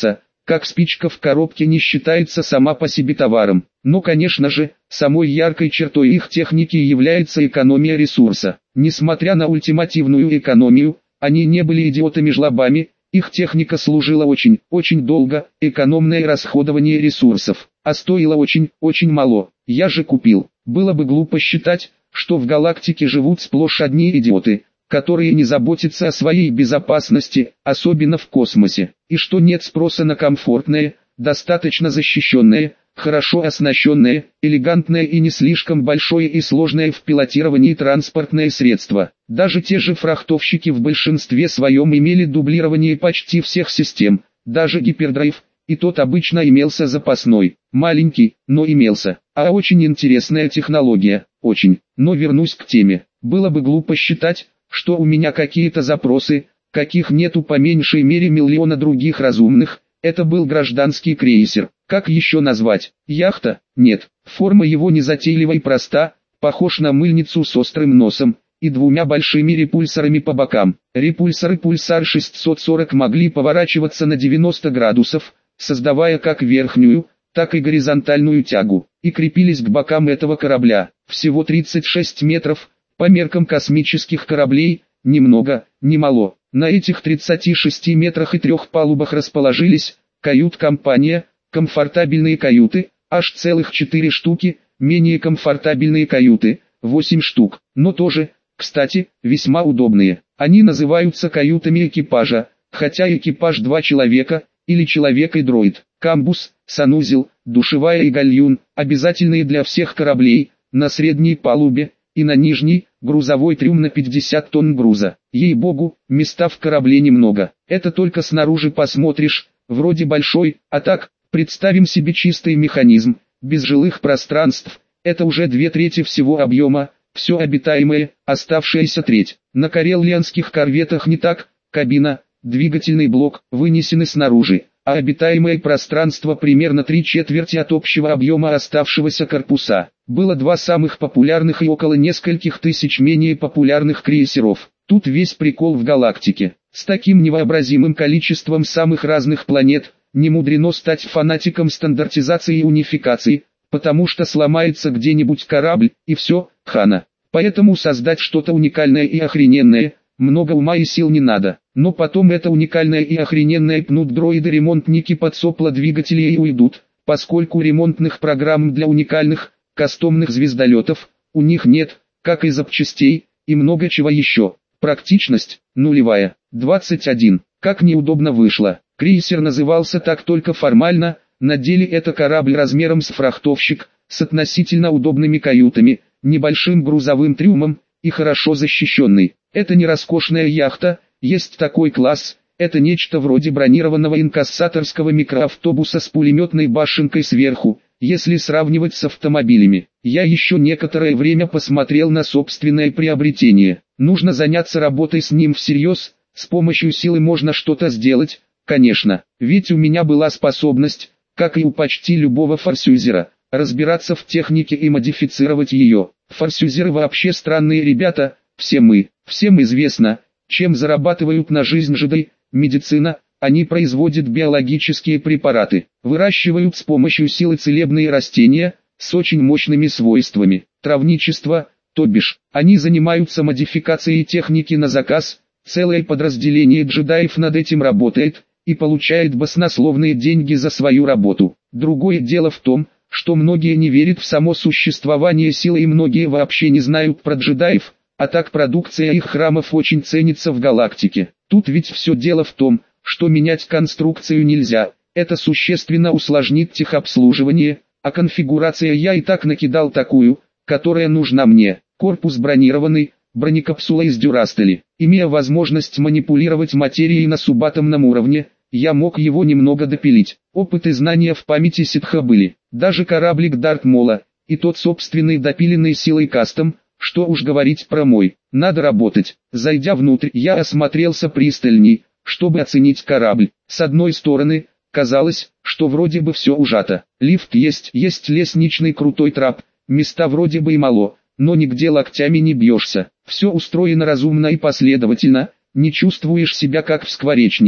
как спичка в коробке не считается сама по себе товаром. Но, конечно же, самой яркой чертой их техники является экономия ресурса. Несмотря на ультимативную экономию, они не были идиотами-жлобами, их техника служила очень, очень долго, экономное расходование ресурсов, а стоило очень, очень мало. Я же купил. Было бы глупо считать, что в галактике живут сплошь одни идиоты, которые не заботятся о своей безопасности, особенно в космосе, и что нет спроса на комфортное, достаточно защищенное, хорошо оснащенное, элегантное и не слишком большое и сложное в пилотировании транспортное средство. Даже те же фрахтовщики в большинстве своем имели дублирование почти всех систем, даже гипердрайв, и тот обычно имелся запасной, маленький, но имелся. А очень интересная технология, очень. Но вернусь к теме. Было бы глупо считать, что у меня какие-то запросы, каких нету по меньшей мере миллиона других разумных. Это был гражданский крейсер. Как еще назвать? Яхта? Нет. Форма его незатейлива и проста, похож на мыльницу с острым носом и двумя большими репульсорами по бокам. Репульсоры Пульсар шестьсот сорок могли поворачиваться на девяносто градусов, создавая как верхнюю, так и горизонтальную тягу, и крепились к бокам этого корабля. Всего тридцать шесть метров, по меркам космических кораблей, ни много, ни мало. На этих тридцати шести метрах и трех палубах расположились кают-компания, комфортабельные каюты, аж целых четыре штуки, менее комфортабельные каюты, восемь штук, но тоже, кстати, весьма удобные. Они называются каютами экипажа, хотя экипаж два человека, или человек и дроид. Камбуз, санузел, душевая и гальюн, обязательные для всех кораблей, на средней палубе, и на нижней, грузовой трюм на пятьдесят тонн груза. Ей-богу, места в корабле немного. Это только снаружи посмотришь, вроде большой, а так, представим себе чистый механизм, без жилых пространств, это уже две трети всего объема, все обитаемое, оставшаяся треть. На карелианских корветах не так, кабина, двигательный блок вынесены снаружи, а обитаемое пространство примерно три четверти от общего объема оставшегося корпуса. Было два самых популярных и около нескольких тысяч менее популярных крейсеров. Тут весь прикол в галактике. С таким невообразимым количеством самых разных планет, не мудрено стать фанатиком стандартизации и унификации, потому что сломается где-нибудь корабль, и все, хана. Поэтому создать что-то уникальное и охрененное, много ума и сил не надо. Но потом это уникальное и охрененное пнут дроиды-ремонтники под сопла двигателей и уйдут, поскольку ремонтных программ для уникальных, кастомных звездолетов, у них нет, как и запчастей, и много чего еще. Практичность, нулевая. двадцать один. Как неудобно вышло. Крейсер назывался так только формально, на деле это корабль размером с фрахтовщик, с относительно удобными каютами, небольшим грузовым трюмом, и хорошо защищенный. Это не роскошная яхта, есть такой класс, это нечто вроде бронированного инкассаторского микроавтобуса с пулеметной башенкой сверху, если сравнивать с автомобилями. Я еще некоторое время посмотрел на собственное приобретение. Нужно заняться работой с ним всерьез, с помощью силы можно что-то сделать, конечно, ведь у меня была способность, как и у почти любого форсюзера, разбираться в технике и модифицировать ее. Форсюзеры вообще странные ребята, все мы, всем известно, чем зарабатывают на жизнь жиды, медицина, они производят биологические препараты, выращивают с помощью силы целебные растения, с очень мощными свойствами, травничество, то бишь, они занимаются модификацией техники на заказ, целое подразделение джедаев над этим работает, и получает баснословные деньги за свою работу. Другое дело в том, что многие не верят в само существование силы и многие вообще не знают про джедаев, а так продукция их храмов очень ценится в галактике. Тут ведь все дело в том, что менять конструкцию нельзя, это существенно усложнит техобслуживание, а конфигурация я и так накидал такую, которая нужна мне. Корпус бронированный, бронекапсула из дюрастели. Имея возможность манипулировать материей на субатомном уровне, я мог его немного допилить. Опыт и знания в памяти ситха были. Даже кораблик Дарт Мола, и тот собственный допиленный силой кастом, что уж говорить про мой. Надо работать. Зайдя внутрь, я осмотрелся пристальней, чтобы оценить корабль. С одной стороны, казалось, что вроде бы все ужато. Лифт есть, есть лестничный крутой трап, места вроде бы и мало, но нигде локтями не бьешься. Все устроено разумно и последовательно, не чувствуешь себя как в скворечнике.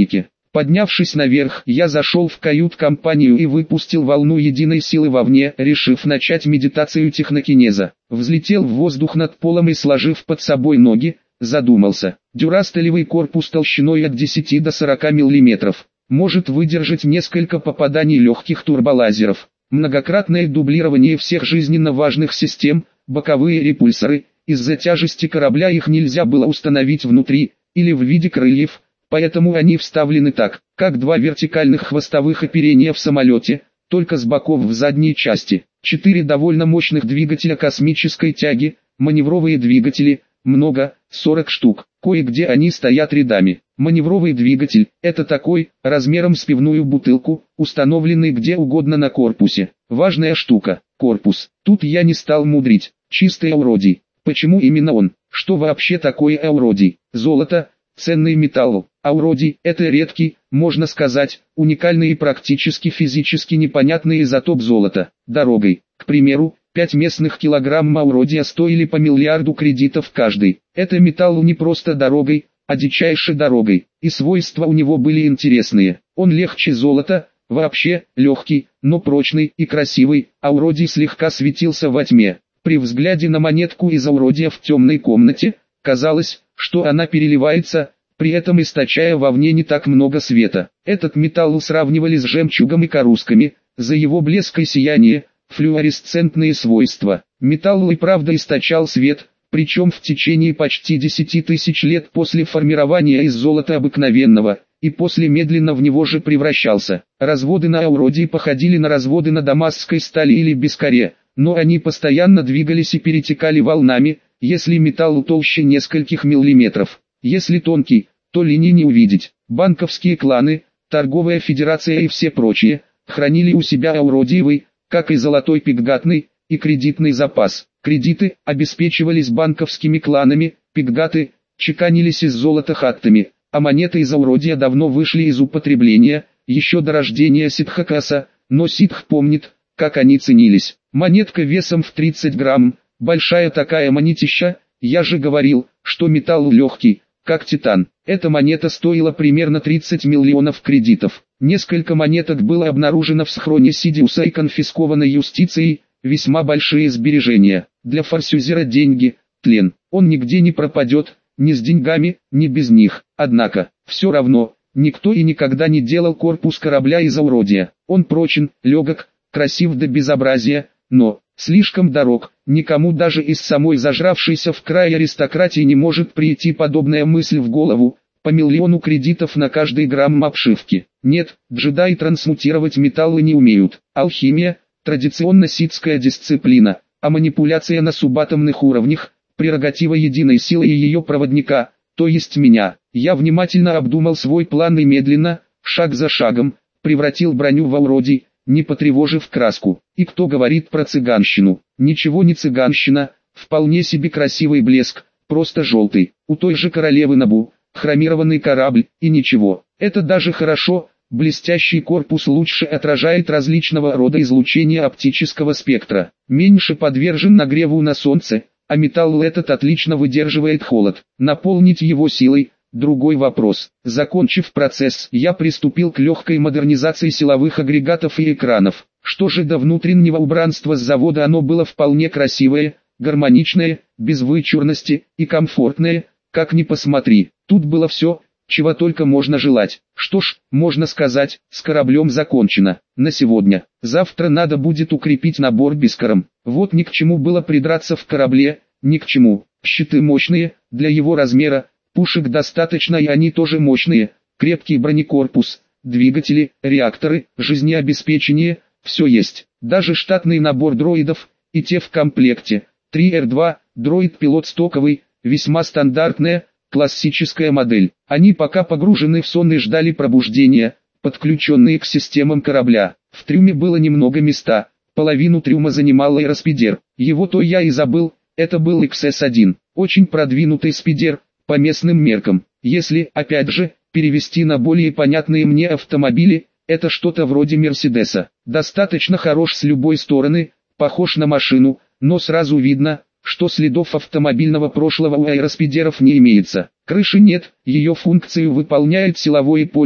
Поднявшись наверх, я зашел в кают-компанию и выпустил волну единой силы вовне, решив начать медитацию технокинеза. Взлетел в воздух над полом и, сложив под собой ноги, задумался. Дюрастелевый корпус толщиной от десяти до сорока миллиметров. Может выдержать несколько попаданий легких турболазеров. Многократное дублирование всех жизненно важных систем, боковые репульсоры. Из-за тяжести корабля их нельзя было установить внутри, или в виде крыльев. Поэтому они вставлены так, как два вертикальных хвостовых оперения в самолете, только с боков в задней части. Четыре довольно мощных двигателя космической тяги, маневровые двигатели, много, сорок штук, кое-где они стоят рядами. Маневровый двигатель – это такой, размером с пивную бутылку, установленный где угодно на корпусе. Важная штука – корпус. Тут я не стал мудрить, чистый ауродий. Почему именно он? Что вообще такое ауродий? Золото – ценный металл. Ауродий – это редкий, можно сказать, уникальный и практически физически непонятный изотоп золота. Дорогой, к примеру, пять местных килограмм ауродия стоили по миллиарду кредитов каждый. Это металл не просто дорогой, а дичайшей дорогой, и свойства у него были интересные. Он легче золота, вообще, легкий, но прочный и красивый, ауродий слегка светился во тьме. При взгляде на монетку из ауродия в темной комнате, казалось, что она переливается, при этом источая вовне не так много света. Этот металл сравнивали с жемчугом и корусками, за его блеск и сияние, флуоресцентные свойства. Металл и правда источал свет, причем в течение почти десяти тысяч лет после формирования из золота обыкновенного, и после медленно в него же превращался. Разводы на ауродии походили на разводы на дамасской стали или бескаре, но они постоянно двигались и перетекали волнами, если металл толще нескольких миллиметров. Если тонкий, то линий не увидеть. Банковские кланы, торговая федерация и все прочие, хранили у себя ауродиевый, как и золотой пиггатный, и кредитный запас. Кредиты обеспечивались банковскими кланами, пиггаты чеканились из золота хаттами, а монеты из ауродия давно вышли из употребления, еще до рождения Сиддхакаса, но Сиддх помнит, как они ценились. Монетка весом в тридцать грамм, большая такая монетища, я же говорил, что металл легкий, как титан. Эта монета стоила примерно тридцать миллионов кредитов. Несколько монеток было обнаружено в схроне Сидиуса и конфисковано юстицией, весьма большие сбережения. Для форсюзера деньги, тлен. Он нигде не пропадет, ни с деньгами, ни без них. Однако, все равно, никто и никогда не делал корпус корабля из ауродия. Он прочен, легок, красив до безобразия, но слишком дорог. Никому даже из самой зажравшейся в край аристократии не может прийти подобная мысль в голову. По миллиону кредитов на каждый грамм обшивки. Нет, джедаи трансмутировать металлы не умеют. Алхимия – традиционно ситская дисциплина, а манипуляция на субатомных уровнях – прерогатива единой силы и ее проводника, то есть меня. Я внимательно обдумал свой план и медленно, шаг за шагом, превратил броню в ауродий, не потревожив краску. И кто говорит про цыганщину? Ничего не цыганщина, вполне себе красивый блеск, просто желтый. У той же королевы Набу хромированный корабль, и ничего. Это даже хорошо, блестящий корпус лучше отражает различного рода излучения оптического спектра. Меньше подвержен нагреву на солнце, а металл этот отлично выдерживает холод. Наполнить его силой – другой вопрос. Закончив процесс, я приступил к легкой модернизации силовых агрегатов и экранов. Что же до внутреннего убранства с завода, оно было вполне красивое, гармоничное, без вычурности и комфортное, как ни посмотри. Тут было все, чего только можно желать. Что ж, можно сказать, с кораблем закончено. На сегодня. Завтра надо будет укрепить набор бискаром. Вот ни к чему было придраться в корабле, ни к чему. Щиты мощные, для его размера, пушек достаточно и они тоже мощные. Крепкий бронекорпус, двигатели, реакторы, жизнеобеспечение, все есть. Даже штатный набор дроидов, и те в комплекте. три эр два, дроид-пилот стоковый, весьма стандартная, классическая модель. Они пока погружены в сон и ждали пробуждения, подключенные к системам корабля. В трюме было немного места, половину трюма занимал аэроспидер. Его-то я и забыл, это был икс эс один, очень продвинутый спидер, по местным меркам. Если, опять же, перевести на более понятные мне автомобили, это что-то вроде Мерседеса. Достаточно хорош с любой стороны, похож на машину, но сразу видно, что следов автомобильного прошлого у аэроспидеров не имеется. Крыши нет, ее функцию выполняет силовое поле,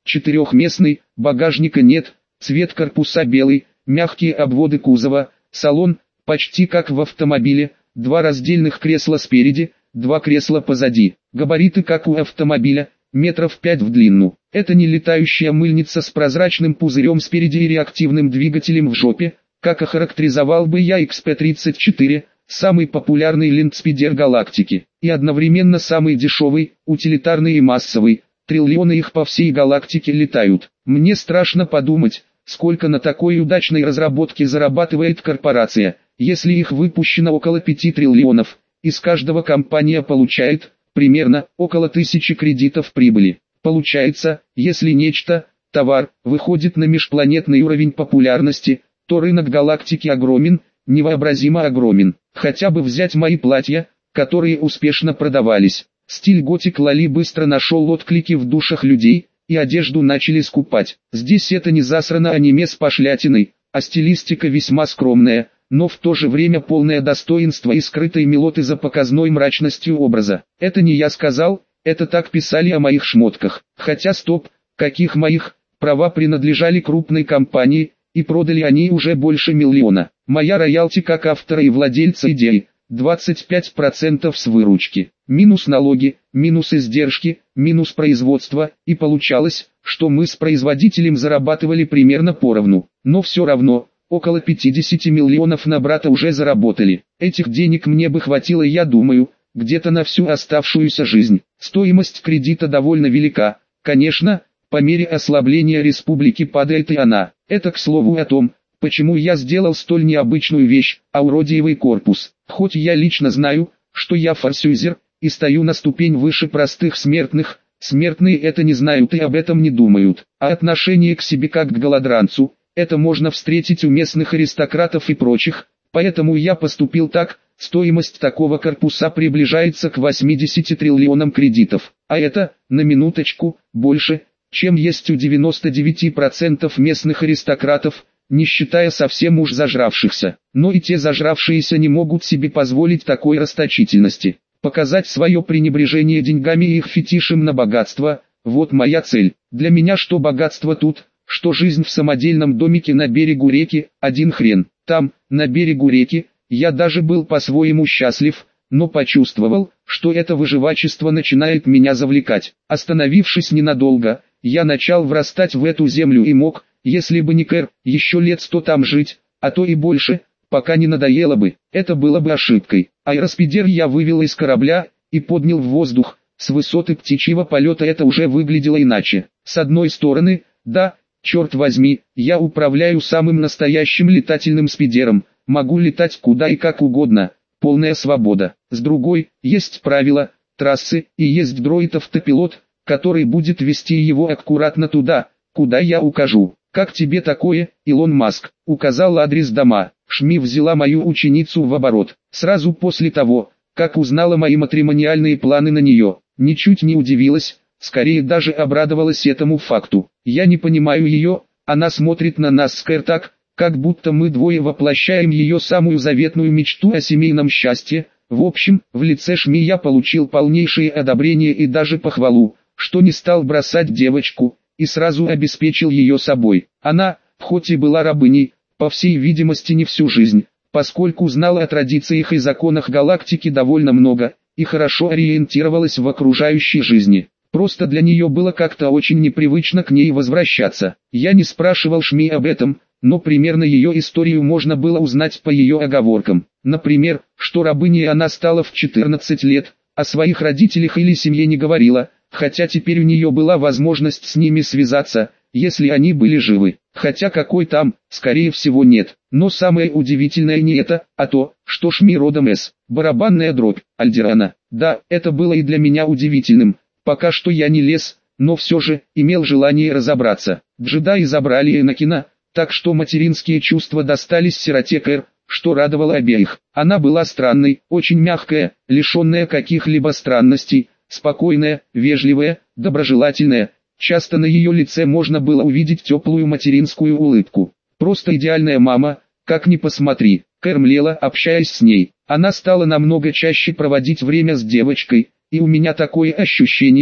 четырехместный, багажника нет, цвет корпуса белый, мягкие обводы кузова, салон, почти как в автомобиле, два раздельных кресла спереди, два кресла позади, габариты как у автомобиля, метров пять в длину. Это не летающая мыльница с прозрачным пузырем спереди и реактивным двигателем в жопе, как охарактеризовал бы я икс пи тридцать четыре, самый популярный лендспидер галактики, и одновременно самый дешевый, утилитарный и массовый. Триллионы их по всей галактике летают. Мне страшно подумать, сколько на такой удачной разработке зарабатывает корпорация, если их выпущено около пяти триллионов, и с каждого компания получает, примерно, около тысячи кредитов прибыли. Получается, если нечто, товар, выходит на межпланетный уровень популярности, то рынок галактики огромен, невообразимо огромен. Хотя бы взять мои платья, которые успешно продавались. Стиль готик Лали быстро нашел отклики в душах людей, и одежду начали скупать. Здесь это не засрано аниме с пошлятиной, а стилистика весьма скромная, но в то же время полное достоинство и скрытой милоты за показной мрачностью образа. Это не я сказал, это так писали о моих шмотках. Хотя стоп, каких моих, права принадлежали крупной компании, и продали они уже больше миллиона. Моя роялти как автора и владельца идеи, двадцать пять процентов с выручки, минус налоги, минус издержки, минус производство, и получалось, что мы с производителем зарабатывали примерно поровну, но все равно, около пятьдесят миллионов на брата уже заработали. Этих денег мне бы хватило, я думаю, где-то на всю оставшуюся жизнь. Стоимость кредита довольно велика, конечно, по мере ослабления республики падает и она. Это к слову о том, почему я сделал столь необычную вещь, ауродиевый корпус. Хоть я лично знаю, что я форсюзер, и стою на ступень выше простых смертных, смертные это не знают и об этом не думают. А отношение к себе как к голодранцу, это можно встретить у местных аристократов и прочих, поэтому я поступил так. Стоимость такого корпуса приближается к восьмидесяти триллионам кредитов, а это, на минуточку, больше, чем есть у девяноста девяти процентов местных аристократов, не считая совсем уж зажравшихся. Но и те зажравшиеся не могут себе позволить такой расточительности. Показать свое пренебрежение деньгами и их фетишем на богатство – вот моя цель. Для меня что богатство тут, что жизнь в самодельном домике на берегу реки – один хрен. Там, на берегу реки, я даже был по-своему счастлив, но почувствовал, что это выживачество начинает меня завлекать. Остановившись ненадолго, я начал врастать в эту землю и мог, если бы не Кэр, еще лет сто там жить, а то и больше, пока не надоело бы. Это было бы ошибкой. Аэроспидер я вывел из корабля и поднял в воздух. С высоты птичьего полета это уже выглядело иначе. С одной стороны, да, черт возьми, я управляю самым настоящим летательным спидером. Могу летать куда и как угодно, полная свобода. С другой, есть правила, трассы, и есть дроид-автопилот, который будет вести его аккуратно туда, куда я укажу. Как тебе такое, Илон Маск? Указал адрес дома. Шми взяла мою ученицу в оборот. Сразу после того, как узнала мои матримониальные планы на нее, ничуть не удивилась, скорее даже обрадовалась этому факту. Я не понимаю ее, она смотрит на нас с Кэр так, как будто мы двое воплощаем ее самую заветную мечту о семейном счастье. В общем, в лице Шми я получил полнейшее одобрение и даже похвалу, что не стал бросать девочку, и сразу обеспечил ее собой. Она, хоть и была рабыней, по всей видимости не всю жизнь, поскольку знала о традициях и законах галактики довольно много, и хорошо ориентировалась в окружающей жизни. Просто для нее было как-то очень непривычно к ней возвращаться. Я не спрашивал Шми об этом, но примерно ее историю можно было узнать по ее оговоркам. Например, что рабыней она стала в четырнадцать лет, о своих родителях или семье не говорила, хотя теперь у нее была возможность с ними связаться, если они были живы. Хотя какой там, скорее всего нет. Но самое удивительное не это, а то, что Шми родом из барабанная дробь Альдерана. Да, это было и для меня удивительным. Пока что я не лез, но все же, имел желание разобраться. Джедаи забрали Энакина, так что материнские чувства достались сироте Кэр, что радовало обеих. Она была странной, очень мягкая, лишенная каких-либо странностей, спокойная, вежливая, доброжелательная. Часто на ее лице можно было увидеть теплую материнскую улыбку. Просто идеальная мама, как ни посмотри. Кэр млела, общаясь с ней. Она стала намного чаще проводить время с девочкой, и у меня такое ощущение,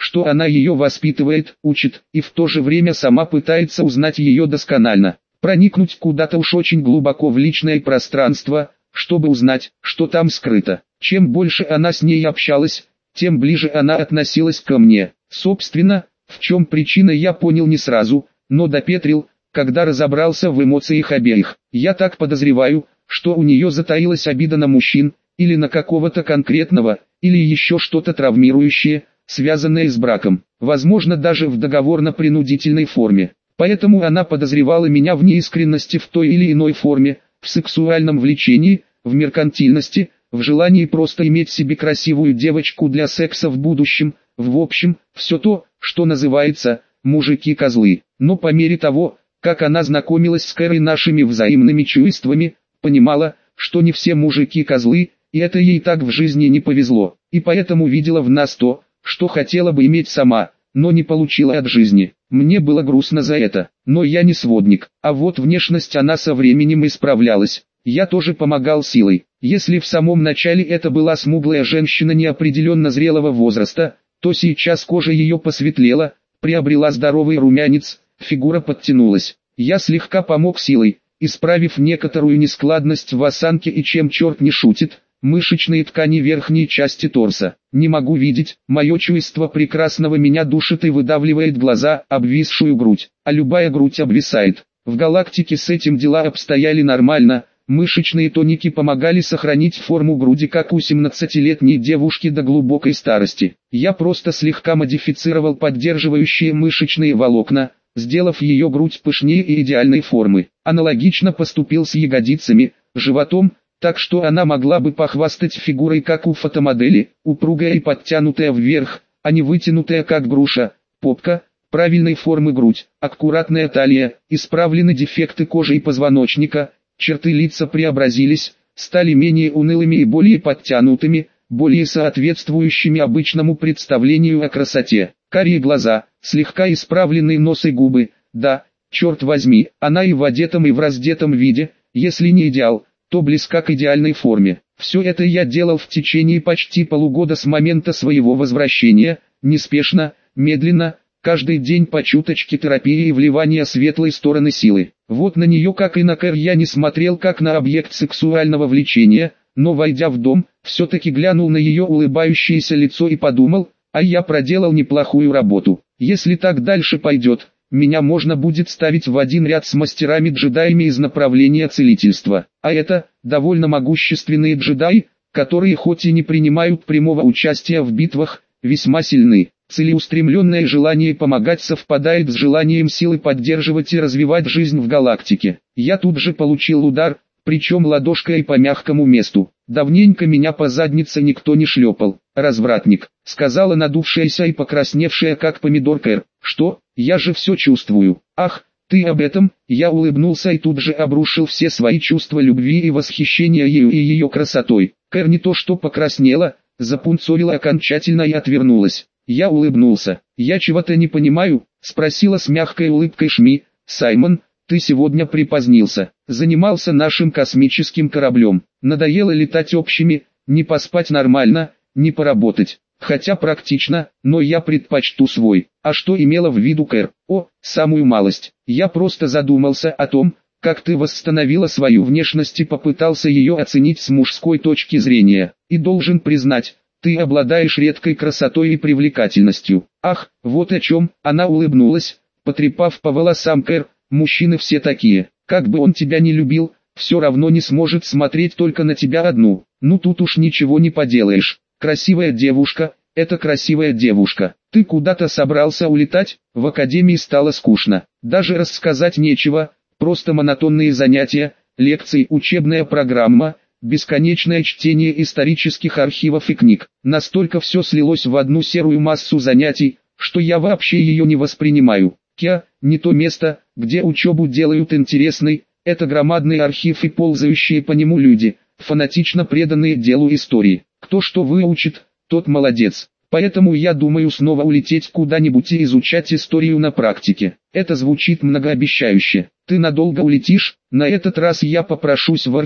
что она ее воспитывает, учит, и в то же время сама пытается узнать ее досконально, проникнуть куда-то уж очень глубоко в личное пространство, чтобы узнать, что там скрыто. Чем больше она с ней общалась, тем ближе она относилась ко мне. Собственно, в чем причина, я понял не сразу, но допетрил, когда разобрался в эмоциях обеих. Я так подозреваю, что у нее затаилась обида на мужчин, или на какого-то конкретного, или еще что-то травмирующее, связанное с браком, возможно даже в договорно-принудительной форме. Поэтому она подозревала меня в неискренности в той или иной форме, в сексуальном влечении, в меркантильности, в желании просто иметь себе красивую девочку для секса в будущем, в общем, все то, что называется «мужики-козлы». Но по мере того, как она знакомилась с Кэрой нашими взаимными чувствами, понимала, что не все мужики-козлы, и это ей так в жизни не повезло, и поэтому видела в нас то, что хотела бы иметь сама, но не получила от жизни. Мне было грустно за это, но я не сводник, а вот внешность она со временем исправлялась. Я тоже помогал силой. Если в самом начале это была смуглая женщина неопределенно зрелого возраста, то сейчас кожа ее посветлела, приобрела здоровый румянец, фигура подтянулась. Я слегка помог силой, исправив некоторую нескладность в осанке и, чем черт не шутит, мышечные ткани верхней части торса. Не могу видеть, мое чувство прекрасного меня душит и выдавливает глаза, обвисшую грудь, а любая грудь обвисает. В галактике с этим дела обстояли нормально, мышечные тоники помогали сохранить форму груди как у семнадцатилетней девушки до глубокой старости. Я просто слегка модифицировал поддерживающие мышечные волокна, сделав ее грудь пышнее и идеальной формы. Аналогично поступил с ягодицами, животом, так что она могла бы похвастать фигурой как у фотомодели, упругая и подтянутая вверх, а не вытянутая как груша, попка, правильной формы грудь, аккуратная талия, исправлены дефекты кожи и позвоночника, черты лица преобразились, стали менее унылыми и более подтянутыми, более соответствующими обычному представлению о красоте. Карие глаза, слегка исправленные нос и губы, да, черт возьми, она и в одетом и в раздетом виде, если не идеал, то близка к идеальной форме. Все это я делал в течение почти полугода с момента своего возвращения, неспешно, медленно, каждый день по чуточке терапии и вливания светлой стороны силы. Вот на нее, как и на Кэр, я не смотрел как на объект сексуального влечения, но войдя в дом, все-таки глянул на ее улыбающееся лицо и подумал, а я проделал неплохую работу. Если так дальше пойдет, меня можно будет ставить в один ряд с мастерами-джедаями из направления целительства. А это, довольно могущественные джедаи, которые хоть и не принимают прямого участия в битвах, весьма сильны. Целеустремленное желание помогать совпадает с желанием силы поддерживать и развивать жизнь в галактике. Я тут же получил удар, причем ладошкой по мягкому месту. Давненько меня по заднице никто не шлепал. «Развратник», — сказала надувшаяся и покрасневшая как помидор Кэр. «Что? Я же все чувствую». «Ах, ты об этом?» Я улыбнулся и тут же обрушил все свои чувства любви и восхищения ею и ее красотой. Кэр не то что покраснела, запунцовила окончательно и отвернулась. Я улыбнулся. «Я чего-то не понимаю?» — спросила с мягкой улыбкой Шми. «Саймон, ты сегодня припозднился. Занимался нашим космическим кораблем. Надоело летать общими, не поспать нормально, не поработать. Хотя практично, но я предпочту свой». «А что имела в виду Кэр?» «О, самую малость. Я просто задумался о том, как ты восстановила свою внешность и попытался ее оценить с мужской точки зрения. И должен признать, ты обладаешь редкой красотой и привлекательностью». «Ах, вот о чем», — она улыбнулась, потрепав по волосам Кэр. «Мужчины все такие. Как бы он тебя не любил, все равно не сможет смотреть только на тебя одну. Ну тут уж ничего не поделаешь. Красивая девушка, это красивая девушка. Ты куда-то собрался улетать?» В академии стало скучно. Даже рассказать нечего, просто монотонные занятия, лекции, учебная программа, бесконечное чтение исторических архивов и книг. Настолько все слилось в одну серую массу занятий, что я вообще ее не воспринимаю. Кя, не то место, где учебу делают интересной, это громадный архив и ползающие по нему люди, фанатично преданные делу истории. Кто что выучит, тот молодец. Поэтому я думаю снова улететь куда-нибудь и изучать историю на практике. Это звучит многообещающе. Ты надолго улетишь? На этот раз я попрошусь в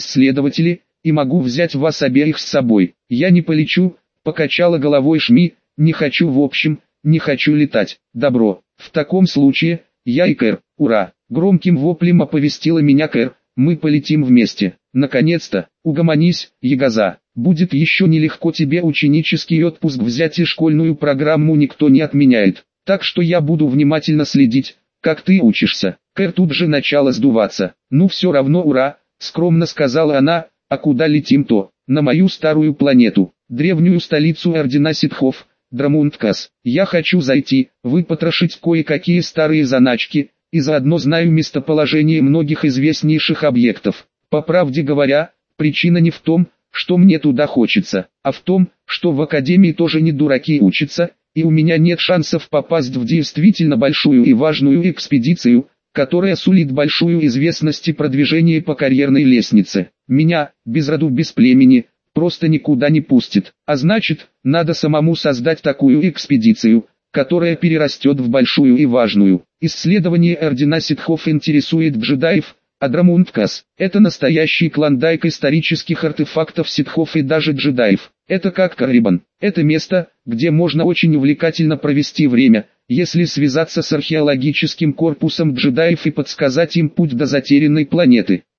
археологи-исследователи, и могу взять вас обеих с собой. Я не полечу, покачала головой Шми, Не хочу в общем, не хочу летать. Добро. В таком случае, я и Кэр, ура. Громким воплем оповестила меня Кэр, мы полетим вместе. Наконец-то, угомонись, ягоза. Будет еще нелегко тебе ученический отпуск взять, и школьную программу никто не отменяет. Так что я буду внимательно следить, как ты учишься. Кэр тут же начала сдуваться. Ну все равно ура, скромно сказала она, а куда летим-то? На мою старую планету, древнюю столицу ордена ситхов, Драмундкас. Я хочу зайти, выпотрошить кое-какие старые заначки, и заодно знаю местоположение многих известнейших объектов. По правде говоря, причина не в том, что мне туда хочется, а в том, что в академии тоже не дураки учатся, и у меня нет шансов попасть в действительно большую и важную экспедицию, которая сулит большую известность и продвижение по карьерной лестнице. Меня, без роду без племени, просто никуда не пустит. А значит, надо самому создать такую экспедицию, которая перерастет в большую и важную. Исследование ордена ситхов интересует джедаев, а Драмундкас – это настоящий клондайк исторических артефактов ситхов и даже джедаев. Это как Каррибан. Это место, где можно очень увлекательно провести время, если связаться с археологическим корпусом джедаев и подсказать им путь до затерянной планеты.